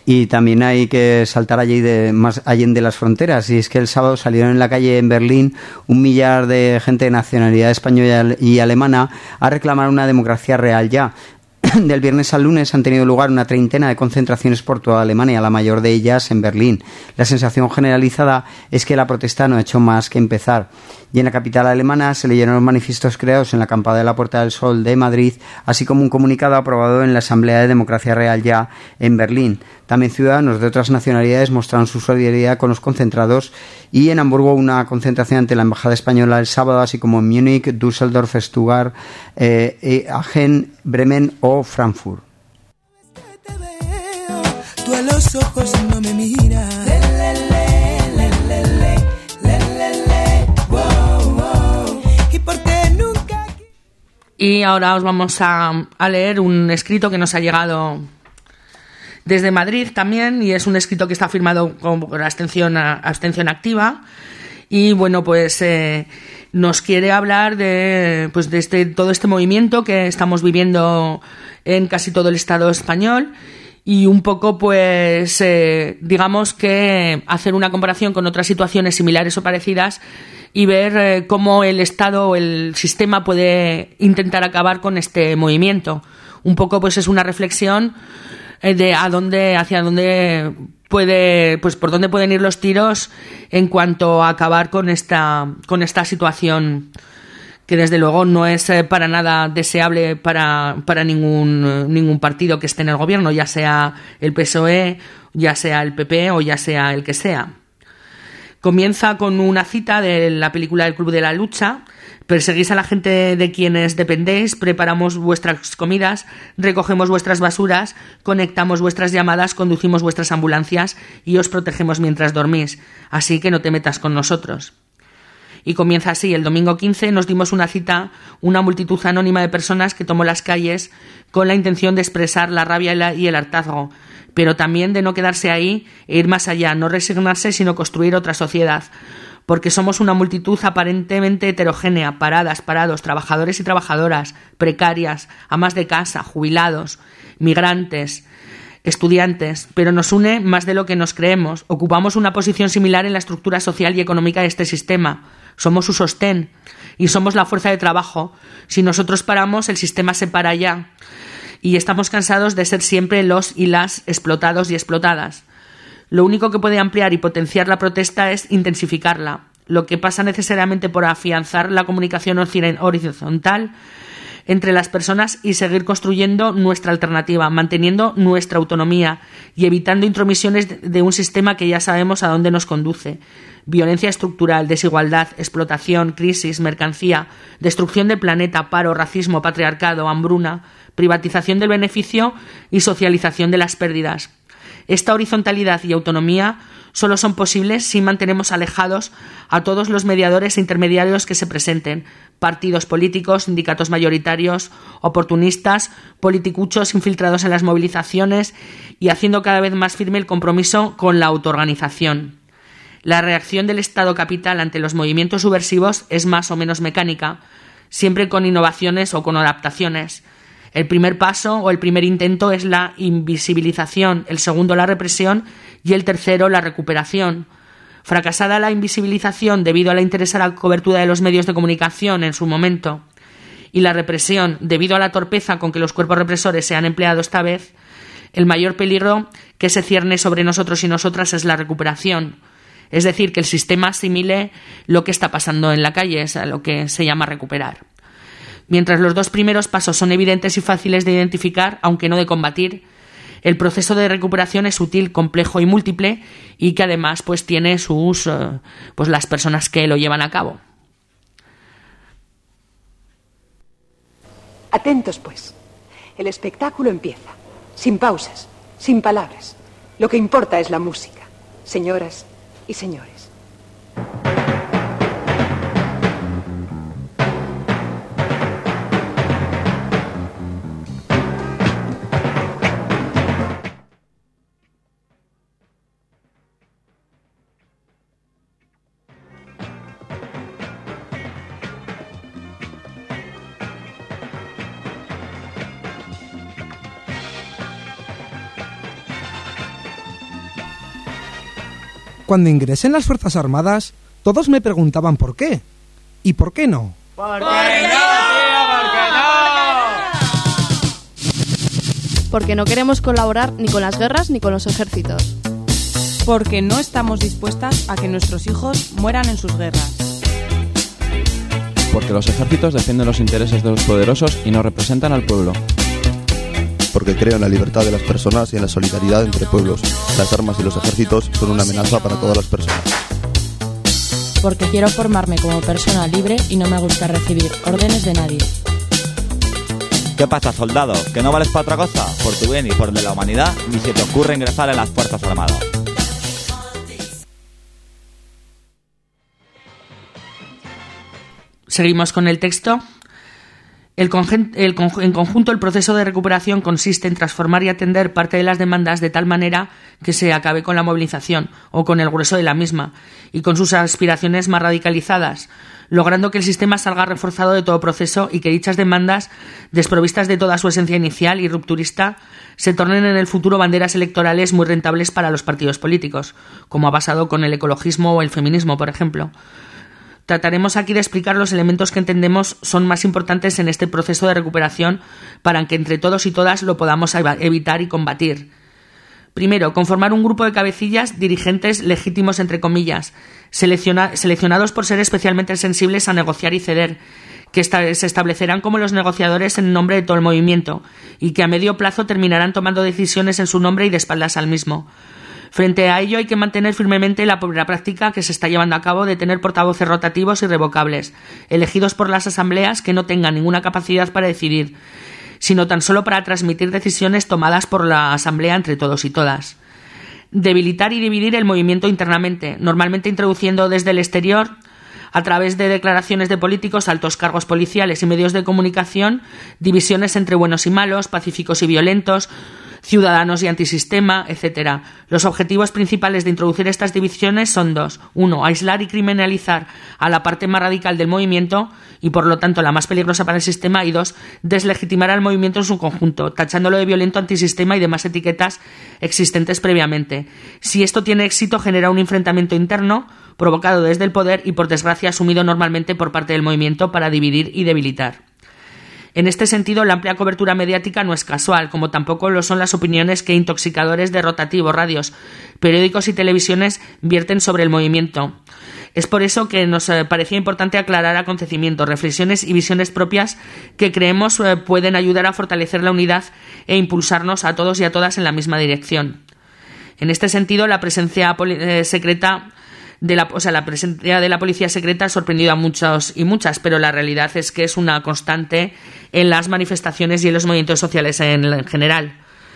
Y también hay que saltar más allende las fronteras. Y es que el sábado salieron en la calle en Berlín 1 millar de gente de nacionalidad española y alemana a reclamar una democracia real ya. Del viernes al lunes han tenido lugar una treintena de concentraciones por toda Alemania, la mayor de ellas en Berlín. La sensación generalizada es que la protesta no ha hecho más que empezar. Y en la capital alemana se leyeron los manifiestos creados en la acampada de la Puerta del Sol de Madrid, así como un comunicado aprobado en la Asamblea de Democracia Real ya en Berlín. También ciudadanos de otras nacionalidades mostraron su solidaridad con los concentrados, y en Hamburgo una concentración ante la Embajada Española el sábado, así como en Múnich, Düsseldorf, Stuttgart, Aachen, Bremen o Frankfurt. Tú a los ojos no me miras. Y ahora os vamos a leer un escrito que nos ha llegado desde Madrid también, y es un escrito que está firmado por abstención activa. Y bueno, pues nos quiere hablar de todo este movimiento que estamos viviendo en casi todo el Estado español, y un poco pues digamos que hacer una comparación con otras situaciones similares o parecidas y ver cómo el Estado o el sistema puede intentar acabar con este movimiento. Un poco pues es una reflexión de hacia dónde puede, pues por dónde pueden ir los tiros en cuanto a acabar con esta situación, que desde luego no es para nada deseable para ningún partido que esté en el gobierno, ya sea el PSOE, ya sea el PP o ya sea el que sea. Comienza con una cita de la película El Club de la Lucha. Perseguís a la gente de quienes dependéis, preparamos vuestras comidas, recogemos vuestras basuras, conectamos vuestras llamadas, conducimos vuestras ambulancias y os protegemos mientras dormís. Así que no te metas con nosotros. Y comienza así: el domingo 15 nos dimos una cita, una multitud anónima de personas que tomó las calles con la intención de expresar la rabia y el hartazgo, pero también de no quedarse ahí e ir más allá, no resignarse, sino construir otra sociedad. Porque somos una multitud aparentemente heterogénea, parados, trabajadores y trabajadoras, precarias, amas de casa, jubilados, migrantes, estudiantes, pero nos une más de lo que nos creemos. Ocupamos una posición similar en la estructura social y económica de este sistema. Somos su sostén y somos la fuerza de trabajo. Si nosotros paramos, el sistema se para ya. Y estamos cansados de ser siempre los y las explotados y explotadas. Lo único que puede ampliar y potenciar la protesta es intensificarla, lo que pasa necesariamente por afianzar la comunicación horizontal entre las personas y seguir construyendo nuestra alternativa, manteniendo nuestra autonomía y evitando intromisiones de un sistema que ya sabemos a dónde nos conduce. Violencia estructural, desigualdad, explotación, crisis, mercancía, destrucción del planeta, paro, racismo, patriarcado, hambruna, privatización del beneficio y socialización de las pérdidas. Esta horizontalidad y autonomía solo son posibles si mantenemos alejados a todos los mediadores e intermediarios que se presenten: partidos políticos, sindicatos mayoritarios, oportunistas, politicuchos infiltrados en las movilizaciones, y haciendo cada vez más firme el compromiso con la autoorganización. La reacción del Estado capital ante los movimientos subversivos es más o menos mecánica, siempre con innovaciones o con adaptaciones. El primer paso o el primer intento es la invisibilización, el segundo la represión y el tercero la recuperación. Fracasada la invisibilización debido a la interesada cobertura de los medios de comunicación en su momento, y la represión debido a la torpeza con que los cuerpos represores se han empleado esta vez, el mayor peligro que se cierne sobre nosotros y nosotras es la recuperación. Es decir, que el sistema asimile lo que está pasando en la calle, es a lo que se llama recuperar. Mientras los dos primeros pasos son evidentes y fáciles de identificar, aunque no de combatir, el proceso de recuperación es sutil, complejo y múltiple, y que además pues tiene sus las personas que lo llevan a cabo. Atentos pues. El espectáculo empieza, sin pausas, sin palabras. Lo que importa es la música, señoras y señores. Cuando ingresé en las Fuerzas Armadas, todos me preguntaban por qué. ¿Y por qué no? ¿Por qué no, tío? ¿Por qué no? Porque no queremos colaborar ni con las guerras ni con los ejércitos. Porque no estamos dispuestas a que nuestros hijos mueran en sus guerras. Porque los ejércitos defienden los intereses de los poderosos y no representan al pueblo. Porque creo en la libertad de las personas y en la solidaridad entre pueblos. Las armas y los ejércitos son una amenaza para todas las personas. Porque quiero formarme como persona libre y no me gusta recibir órdenes de nadie. ¿Qué pasa, soldado? ¿Que no vales para otra cosa? Por tu bien y por el de la humanidad, ni se te ocurre ingresar en las Fuerzas Armadas. Seguimos con el texto. En conjunto, el proceso de recuperación consiste en transformar y atender parte de las demandas de tal manera que se acabe con la movilización o con el grueso de la misma y con sus aspiraciones más radicalizadas, logrando que el sistema salga reforzado de todo proceso y que dichas demandas, desprovistas de toda su esencia inicial y rupturista, se tornen en el futuro banderas electorales muy rentables para los partidos políticos, como ha pasado con el ecologismo o el feminismo, por ejemplo. Trataremos aquí de explicar los elementos que entendemos son más importantes en este proceso de recuperación para que entre todos y todas lo podamos evitar y combatir. Primero, conformar un grupo de cabecillas, dirigentes legítimos entre comillas, seleccionados por ser especialmente sensibles a negociar y ceder, que se establecerán como los negociadores en nombre de todo el movimiento y que a medio plazo terminarán tomando decisiones en su nombre y de espaldas al mismo. Frente a ello hay que mantener firmemente la práctica que se está llevando a cabo de tener portavoces rotativos y revocables, elegidos por las asambleas que no tengan ninguna capacidad para decidir, sino tan solo para transmitir decisiones tomadas por la asamblea entre todos y todas. Debilitar y dividir el movimiento internamente, normalmente introduciendo desde el exterior, a través de declaraciones de políticos, altos cargos policiales y medios de comunicación, divisiones entre buenos y malos, pacíficos y violentos, ciudadanos y antisistema, etc. Los objetivos principales de introducir estas divisiones son dos. 1. Aislar y criminalizar a la parte más radical del movimiento y, por lo tanto, la más peligrosa para el sistema. Y 2. Deslegitimar al movimiento en su conjunto, tachándolo de violento, antisistema y demás etiquetas existentes previamente. Si esto tiene éxito, genera un enfrentamiento interno provocado desde el poder y, por desgracia, asumido normalmente por parte del movimiento para dividir y debilitar. En este sentido, la amplia cobertura mediática no es casual, como tampoco lo son las opiniones que intoxicadores de rotativos, radios, periódicos y televisiones vierten sobre el movimiento. Es por eso que nos parecía importante aclarar acontecimientos, reflexiones y visiones propias que creemos pueden ayudar a fortalecer la unidad e impulsarnos a todos y a todas en la misma dirección. En este sentido, la presencia secreta la presencia de la policía secreta ha sorprendido a muchos y muchas, pero la realidad es que es una constante en las manifestaciones y en los movimientos sociales en general.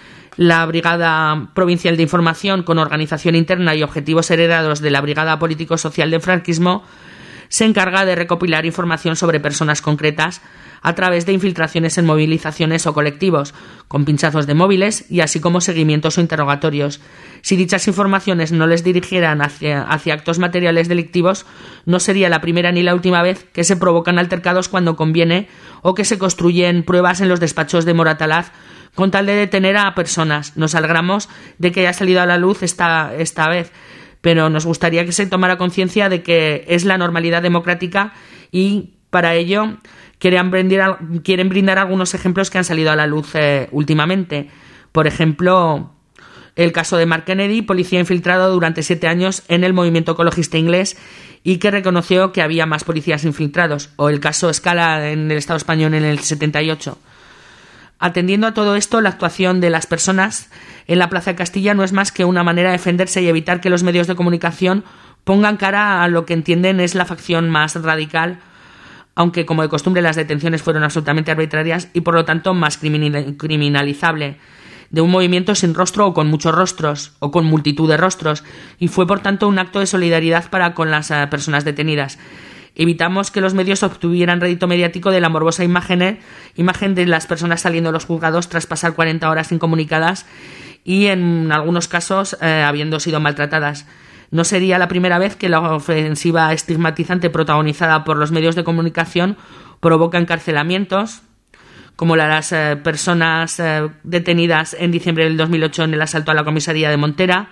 La Brigada Provincial de Información, con organización interna y objetivos heredados de la Brigada Político-Social del franquismo, se encarga de recopilar información sobre personas concretas a través de infiltraciones en movilizaciones o colectivos, con pinchazos de móviles y así como seguimientos o interrogatorios. Si dichas informaciones no les dirigieran hacia actos materiales delictivos, no sería la primera ni la última vez que se provocan altercados cuando conviene o que se construyen pruebas en los despachos de Moratalaz con tal de detener a personas. Nos alegramos de que haya salido a la luz esta vez, pero nos gustaría que se tomara conciencia de que es la normalidad democrática y para ello quieren brindar algunos ejemplos que han salido a la luz últimamente. Por ejemplo, el caso de Mark Kennedy, policía infiltrado durante 7 años en el movimiento ecologista inglés y que reconoció que había más policías infiltrados, o el caso Scala en el Estado español en el 78. Atendiendo a todo esto, la actuación de las personas en la Plaza de Castilla no es más que una manera de defenderse y evitar que los medios de comunicación pongan cara a lo que entienden es la facción más radical, aunque como de costumbre las detenciones fueron absolutamente arbitrarias y por lo tanto más criminalizable, de un movimiento sin rostro o con muchos rostros o con multitud de rostros, y fue por tanto un acto de solidaridad para con las personas detenidas. Evitamos que los medios obtuvieran rédito mediático de la morbosa imagen de las personas saliendo de los juzgados tras pasar 40 horas incomunicadas y en algunos casos habiendo sido maltratadas. No sería la primera vez que la ofensiva estigmatizante protagonizada por los medios de comunicación provoca encarcelamientos, como las personas detenidas en diciembre del 2008 en el asalto a la comisaría de Montera,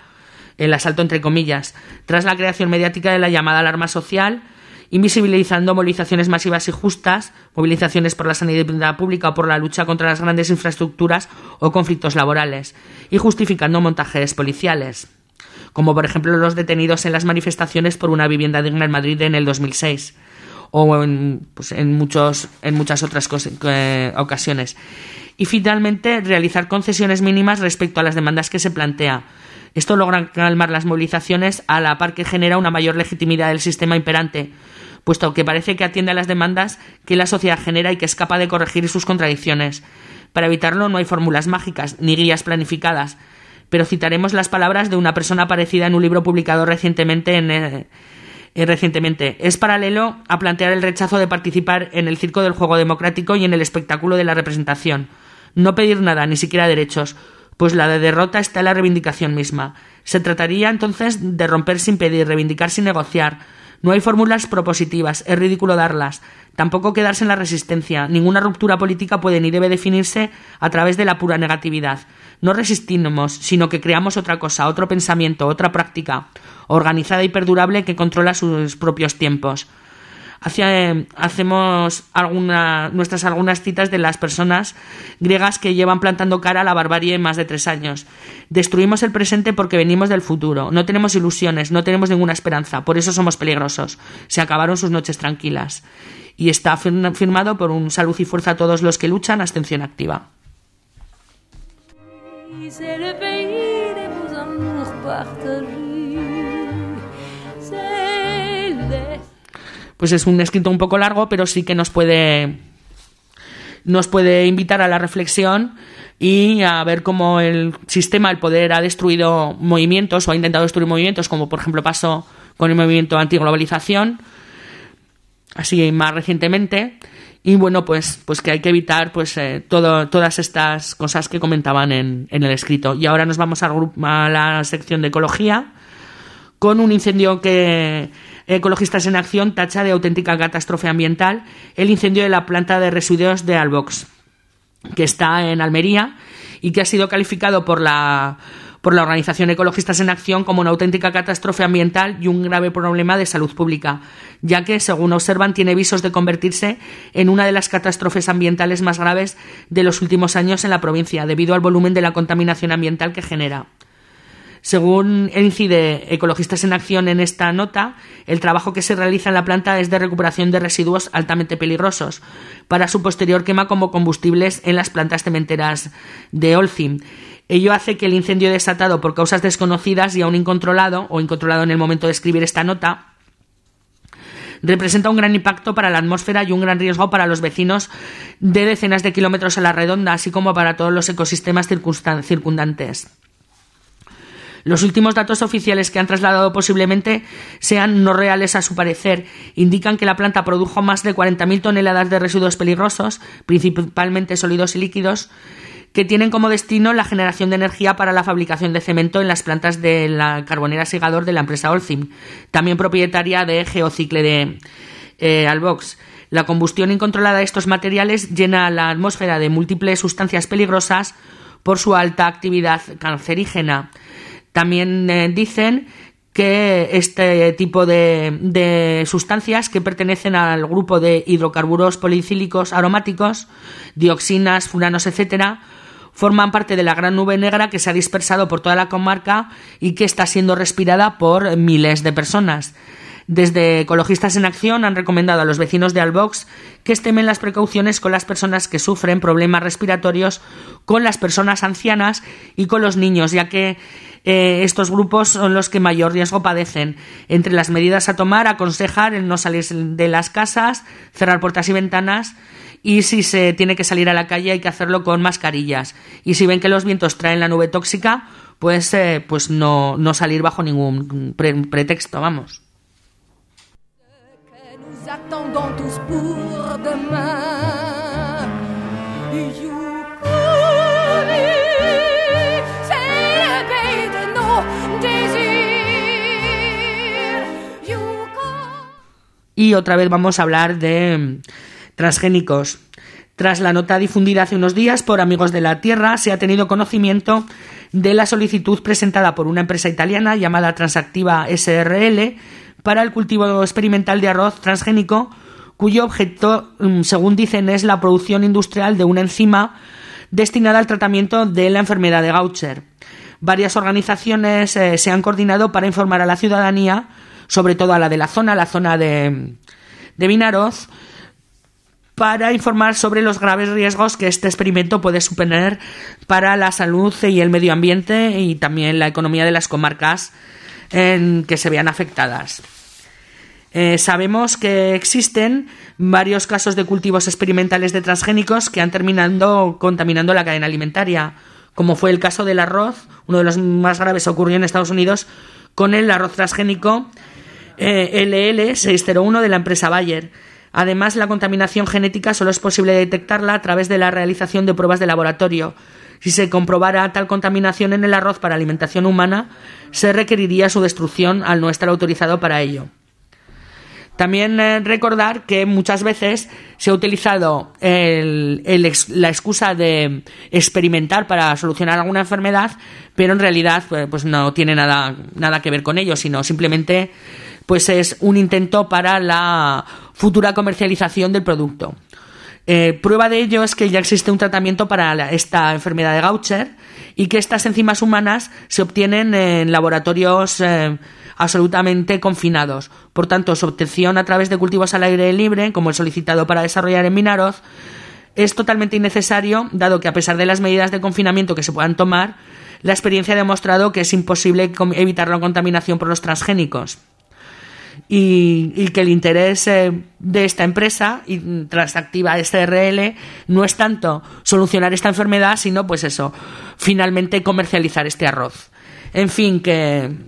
el asalto entre comillas, tras la creación mediática de la llamada alarma social, invisibilizando movilizaciones masivas y justas, movilizaciones por la sanidad pública o por la lucha contra las grandes infraestructuras o conflictos laborales, y justificando montajes policiales, como por ejemplo los detenidos en las manifestaciones por una vivienda digna en Madrid en el 2006, o en muchas otras ocasiones. Y finalmente, realizar concesiones mínimas respecto a las demandas que se plantea. Esto logra calmar las movilizaciones a la par que genera una mayor legitimidad del sistema imperante, puesto que parece que atiende a las demandas que la sociedad genera y que es capaz de corregir sus contradicciones. Para evitarlo no hay fórmulas mágicas ni guías planificadas, pero citaremos las palabras de una persona aparecida en un libro publicado recientemente. Es paralelo a plantear el rechazo de participar en el circo del juego democrático y en el espectáculo de la representación. No pedir nada, ni siquiera derechos, pues la derrota está en la reivindicación misma. Se trataría entonces de romper sin pedir, reivindicar sin negociar. No hay fórmulas propositivas, es ridículo darlas. Tampoco quedarse en la resistencia. Ninguna ruptura política puede ni debe definirse a través de la pura negatividad. No resistimos, sino que creamos otra cosa, otro pensamiento, otra práctica, organizada y perdurable que controla sus propios tiempos. Hacemos algunas citas de las personas griegas que llevan plantando cara a la barbarie más de 3 años. Destruimos el presente porque venimos del futuro. No tenemos ilusiones, no tenemos ninguna esperanza. Por eso somos peligrosos. Se acabaron sus noches tranquilas. Y está firmado por un Salud y fuerza a todos los que luchan, abstención activa. C'est le pays de vos amours partagés. Pues es un escrito un poco largo, pero sí que nos puede invitar a la reflexión y a ver cómo el sistema, el poder, ha destruido movimientos o ha intentado destruir movimientos, como por ejemplo pasó con el movimiento antiglobalización, así más recientemente. Y bueno, pues que hay que evitar todas estas cosas que comentaban en el escrito. Y ahora nos vamos a la sección de ecología, con un incendio que Ecologistas en Acción tacha de auténtica catástrofe ambiental, el incendio de la planta de residuos de Albox, que está en Almería y que ha sido calificado por la organización Ecologistas en Acción como una auténtica catástrofe ambiental y un grave problema de salud pública, ya que, según observan, tiene visos de convertirse en una de las catástrofes ambientales más graves de los últimos años en la provincia, debido al volumen de la contaminación ambiental que genera. Según incide Ecologistas en Acción en esta nota, el trabajo que se realiza en la planta es de recuperación de residuos altamente peligrosos para su posterior quema como combustibles en las plantas cementeras de Holcim. Ello hace que el incendio desatado por causas desconocidas y aún incontrolado en el momento de escribir esta nota representa un gran impacto para la atmósfera y un gran riesgo para los vecinos de decenas de kilómetros a la redonda, así como para todos los ecosistemas circundantes. Los últimos datos oficiales que han trasladado posiblemente sean no reales a su parecer. Indican que la planta produjo más de 40.000 toneladas de residuos peligrosos, principalmente sólidos y líquidos, que tienen como destino la generación de energía para la fabricación de cemento en las plantas de la carbonera Segador de la empresa Holcim, también propietaria de Geocicle de Albox. La combustión incontrolada de estos materiales llena la atmósfera de múltiples sustancias peligrosas por su alta actividad cancerígena. También dicen que este tipo de sustancias, que pertenecen al grupo de hidrocarburos policílicos aromáticos, dioxinas, furanos, etcétera, forman parte de la gran nube negra que se ha dispersado por toda la comarca y que está siendo respirada por miles de personas. Desde Ecologistas en Acción han recomendado a los vecinos de Albox que extremen las precauciones con las personas que sufren problemas respiratorios, con las personas ancianas y con los niños, ya que estos grupos son los que mayor riesgo padecen. Entre las medidas a tomar, aconsejar el no salir de las casas, cerrar puertas y ventanas, y si se tiene que salir a la calle hay que hacerlo con mascarillas. Y si ven que los vientos traen la nube tóxica, pues no salir bajo ningún pretexto, vamos. Nous attendons tous pour demain. C'est le pays de nos désirs. Y otra vez vamos a hablar de transgénicos. Tras la nota difundida hace unos días por Amigos de la Tierra, se ha tenido conocimiento de la solicitud presentada por una empresa italiana llamada Transactiva SRL para el cultivo experimental de arroz transgénico, cuyo objeto, según dicen, es la producción industrial de una enzima destinada al tratamiento de la enfermedad de Gaucher. Varias organizaciones se han coordinado para informar a la ciudadanía, sobre todo a la de la zona de Vinaroz, para informar sobre los graves riesgos que este experimento puede suponer para la salud y el medio ambiente y también la economía de las comarcas en que se vean afectadas. Sabemos que existen varios casos de cultivos experimentales de transgénicos que han terminado contaminando la cadena alimentaria, como fue el caso del arroz. Uno de los más graves ocurrió en Estados Unidos con el arroz transgénico LL601 de la empresa Bayer. Además, la contaminación genética solo es posible detectarla a través de la realización de pruebas de laboratorio. Si se comprobara tal contaminación en el arroz para alimentación humana, se requeriría su destrucción al no estar autorizado para ello. También recordar que muchas veces se ha utilizado la excusa de experimentar para solucionar alguna enfermedad, pero en realidad pues no tiene nada que ver con ello, sino simplemente pues es un intento para la futura comercialización del producto. Prueba de ello es que ya existe un tratamiento para esta enfermedad de Gaucher y que estas enzimas humanas se obtienen en laboratorios absolutamente confinados. Por tanto, su obtención a través de cultivos al aire libre, como el solicitado para desarrollar en Vinaroz, es totalmente innecesario, dado que a pesar de las medidas de confinamiento que se puedan tomar, la experiencia ha demostrado que es imposible evitar la contaminación por los transgénicos. Y que el interés de esta empresa, Transactiva SRL, no es tanto solucionar esta enfermedad, sino pues eso, finalmente comercializar este arroz. En fin, que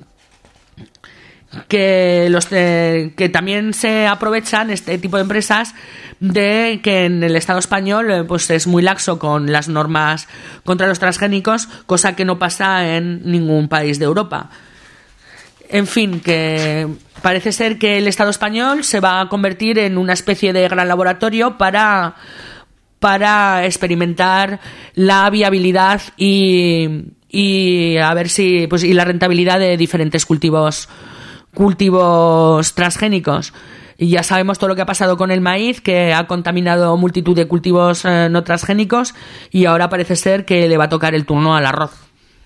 también se aprovechan este tipo de empresas de que en el Estado español pues es muy laxo con las normas contra los transgénicos, cosa que no pasa en ningún país de Europa. En fin, que parece ser que el Estado español se va a convertir en una especie de gran laboratorio para experimentar la viabilidad y a ver si pues y la rentabilidad de diferentes cultivos transgénicos. Y ya sabemos todo lo que ha pasado con el maíz, que ha contaminado multitud de cultivos no transgénicos, y ahora parece ser que le va a tocar el turno al arroz.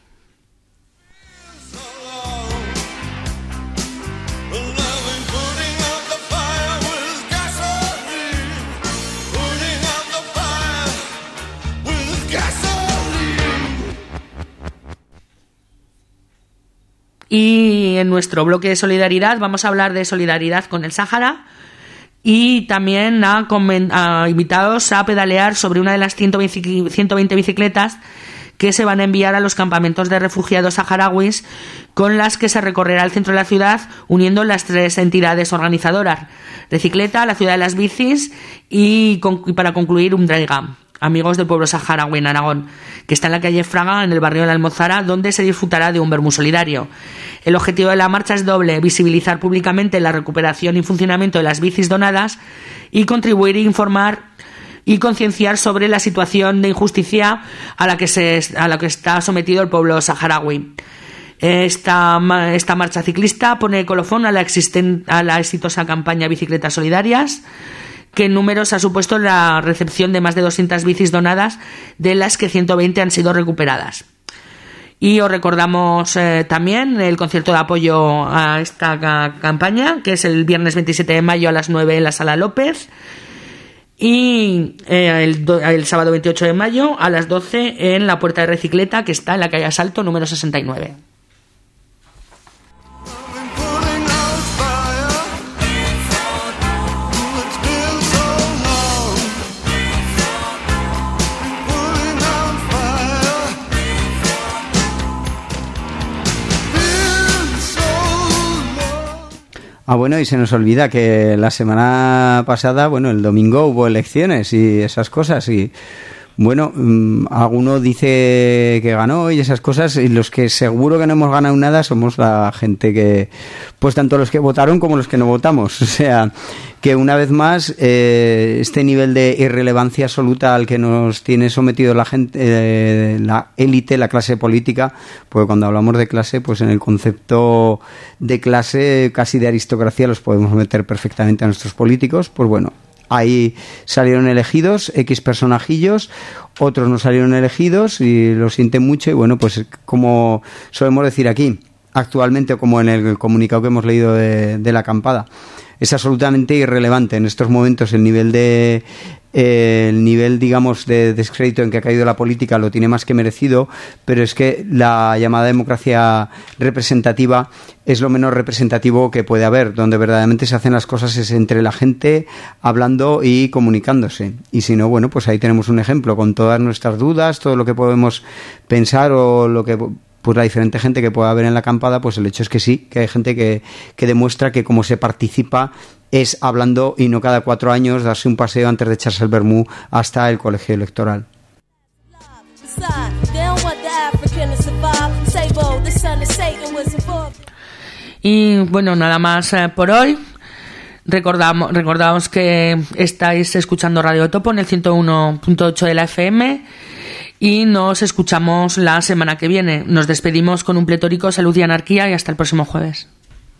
Y en nuestro bloque de solidaridad vamos a hablar de solidaridad con el Sáhara y también a invitados a pedalear sobre una de las 120 bicicletas que se van a enviar a los campamentos de refugiados saharauis, con las que se recorrerá el centro de la ciudad uniendo las tres entidades organizadoras: Recicleta, la ciudad de las bicis y para concluir Umdraiga, Amigos del Pueblo Saharaui en Aragón, que está en la calle Fraga, en el barrio de la Almozara, donde se disfrutará de un vermú solidario. El objetivo de la marcha es doble: visibilizar públicamente la recuperación y funcionamiento de las bicis donadas y contribuir a informar y concienciar sobre la situación de injusticia a la que está sometido el pueblo saharaui. Esta marcha ciclista pone colofón a la exitosa campaña Bicicletas Solidarias, que en números ha supuesto la recepción de más de 200 bicis donadas, de las que 120 han sido recuperadas. Y os recordamos también el concierto de apoyo a esta campaña, que es el viernes 27 de mayo a las 9 en la Sala López, y el sábado 28 de mayo a las 12 en la Puerta de Recicleta, que está en la calle Asalto número 69. Bueno, y se nos olvida que la semana pasada, el domingo hubo elecciones y esas cosas, y bueno, alguno dice que ganó y esas cosas, y los que seguro que no hemos ganado nada somos la gente que, pues tanto los que votaron como los que no votamos. O sea, que una vez más este nivel de irrelevancia absoluta al que nos tiene sometido la gente, la élite, la clase política, porque cuando hablamos de clase, pues en el concepto de clase casi de aristocracia los podemos meter perfectamente a nuestros políticos. Pues bueno, ahí salieron elegidos X personajillos, otros no salieron elegidos y lo sienten mucho, y bueno, pues como solemos decir aquí actualmente, o como en el comunicado que hemos leído de la acampada, es absolutamente irrelevante en estos momentos. El nivel digamos de descrédito en que ha caído la política lo tiene más que merecido, pero es que la llamada democracia representativa es lo menos representativo que puede haber. Donde verdaderamente se hacen las cosas es entre la gente hablando y comunicándose, y si no, bueno, pues ahí tenemos un ejemplo con todas nuestras dudas, todo lo que podemos pensar o lo que, pues la diferente gente que pueda haber en la acampada, pues el hecho es que sí, que hay gente que demuestra que como se participa es hablando y no cada 4 años darse un paseo antes de echarse el vermú hasta el colegio electoral. Y bueno, nada más por hoy. Recordamos que estáis escuchando Radio Topo en el 101.8 de la FM y nos escuchamos la semana que viene. Nos despedimos con un pletórico salud y anarquía y hasta el próximo jueves.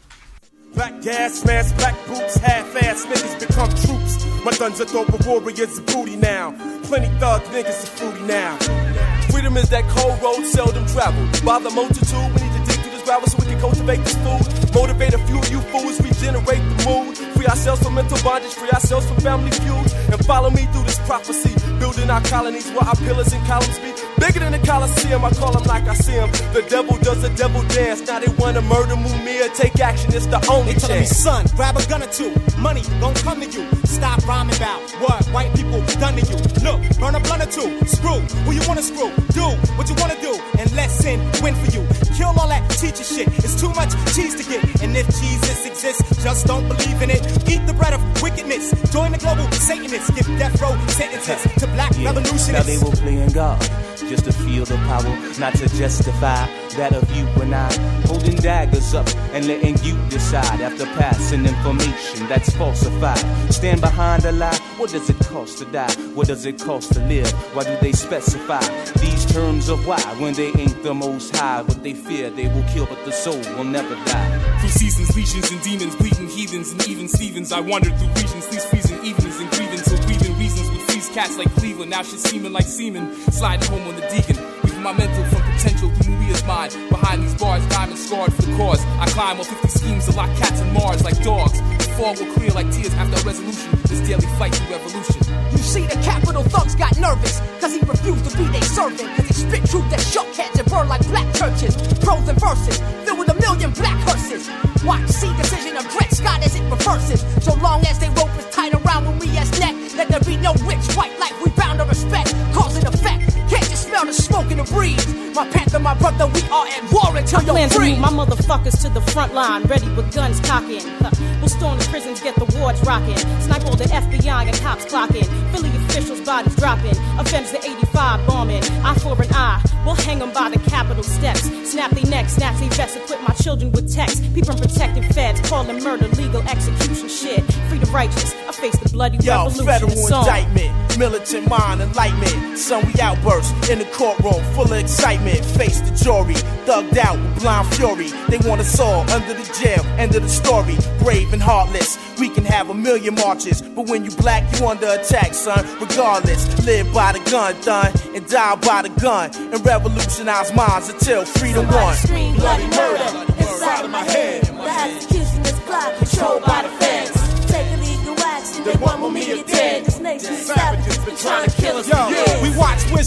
Black gas masks, black boots, half-ass niggas become troops. My guns are dope, but warriors are booty now. Plenty thug niggas are fruity now. Freedom is that cold road seldom traveled. By the multitude, we need to dig through this gravel so we can cultivate this food. Motivate a few of you fools, regenerate the mood. Free ourselves from mental bondage, free ourselves from family feuds. And follow me through this prophecy. Building our colonies where our pillars and columns be. Bigger than the Coliseum, I call them like I see them. The devil does a devil dance. Now they wanna murder Mumia. Take action, it's the only chance. They telling me, son, grab a gun or two. Money gon' come to you. Stop rhyming about what white people done to you. Look, burn a blunt or two. Screw who you wanna screw. Do what you wanna do, and let sin win for you. Kill all that teacher shit. It's too much cheese to get. And if Jesus exists, just don't believe in it. Eat the bread of wickedness. Join the global Satanists. Give death row sentences to black revolutionists. Now they were playing God, just to feel the power, not to justify that of you and I. Holding daggers up and letting you decide after passing information that's falsified. Stand behind a lie. What does it cost to die? What does it cost to live? Why do they specify these terms of why when they ain't the most high? What they fear they will kill, but the soul will never die. Through seasons, legions and demons, bleeding heathens and even Stevens. I wandered through regions, these freezing evenings and grieving till grieving reasons would freeze cats like Cleveland. Now shit seeming like semen, sliding home on the Deacon. Weaving my mental from potential through Maria's mind. Behind these bars, diamond scarred for the cause. I climb on 50 schemes to lock cats in Mars like dogs. The fall will clear like tears after a resolution. This daily fight through revolution. You see, the capital thugs got nervous, cause he refused to be their servant. Cause he spit truth that shook heads and burned like black churches. Pros and verses, filled with a million black hearses. Watch, see decision of Dred Scott as it reverses. So long as they rope is tight around Maria's neck, let there be no rich white light we bound to respect. Cause and effect, can't you smell the smoke in the breeze? My panther, my brother, we are at war until you're free. My motherfuckers to the front line, ready with guns cocking. We'll storm the prisons, get the wards rocking. Snipe all the FBI and cops clocking. Philly officials' bodies dropping. Avenge the 85 bombing. Eye for an eye, we'll hang them by the Capitol steps. Snap their necks, snatch their vests, equip my children with text. People protecting feds, calling murder legal execution shit. Free the righteous, I face the bloody revolution. Federal indictment, militant mind, enlightenment. Son, we outburst in the courtroom, full of excitement. Face the jury, thugged out with blind fury. They want us all under the jail, end of the story. Brave and heartless, we can have a million marches, but when you black, you under attack, son. Regardless, live by the gun, done, and die by the gun, and revolutionize minds until freedom won. Scream bloody murder inside of my head. The execution is blood controlled by the feds. Take illegal action, they want Mumia dead. This nation's savages been trying to kill us. Yo, we watch wizards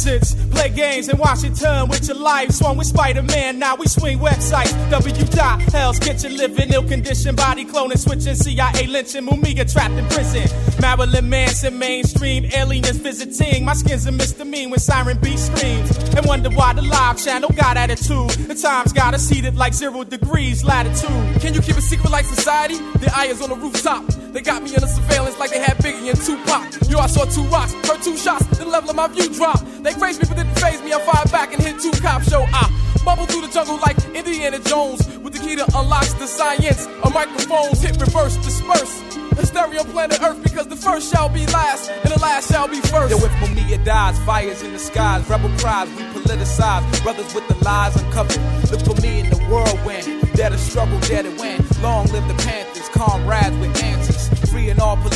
Play games in Washington with your life. Swung with Spider-Man, now we swing websites. Hell's Kitchen, living ill-conditioned body cloning, switching CIA lynching, Mumiga trapped in prison. Marilyn Manson, mainstream aliens visiting. My skin's a misdemeanor when Siren B screams. And wonder why the live channel got attitude. The times got us heated like 0 degrees latitude. Can you keep a secret like society? The eye is on the rooftop. They got me under surveillance like they had Biggie and Tupac. Yo, I saw 2 rocks, heard 2 shots, the level of my view dropped. They praised me but didn't faze me. I fired back and hit 2 cops. Yo, I bubble through the jungle like Indiana Jones with the key to unlocks the science of microphones. Hit reverse, disperse. A stereo planet Earth because the first shall be last and the last shall be first. Yo, if Mumia dies, fires in the skies, rebel cries, we politicize. Brothers with the lies uncovered. Look for me in the whirlwind. Dare to struggle, dare to win. Long live the Panthers, comrades with answers. Free and all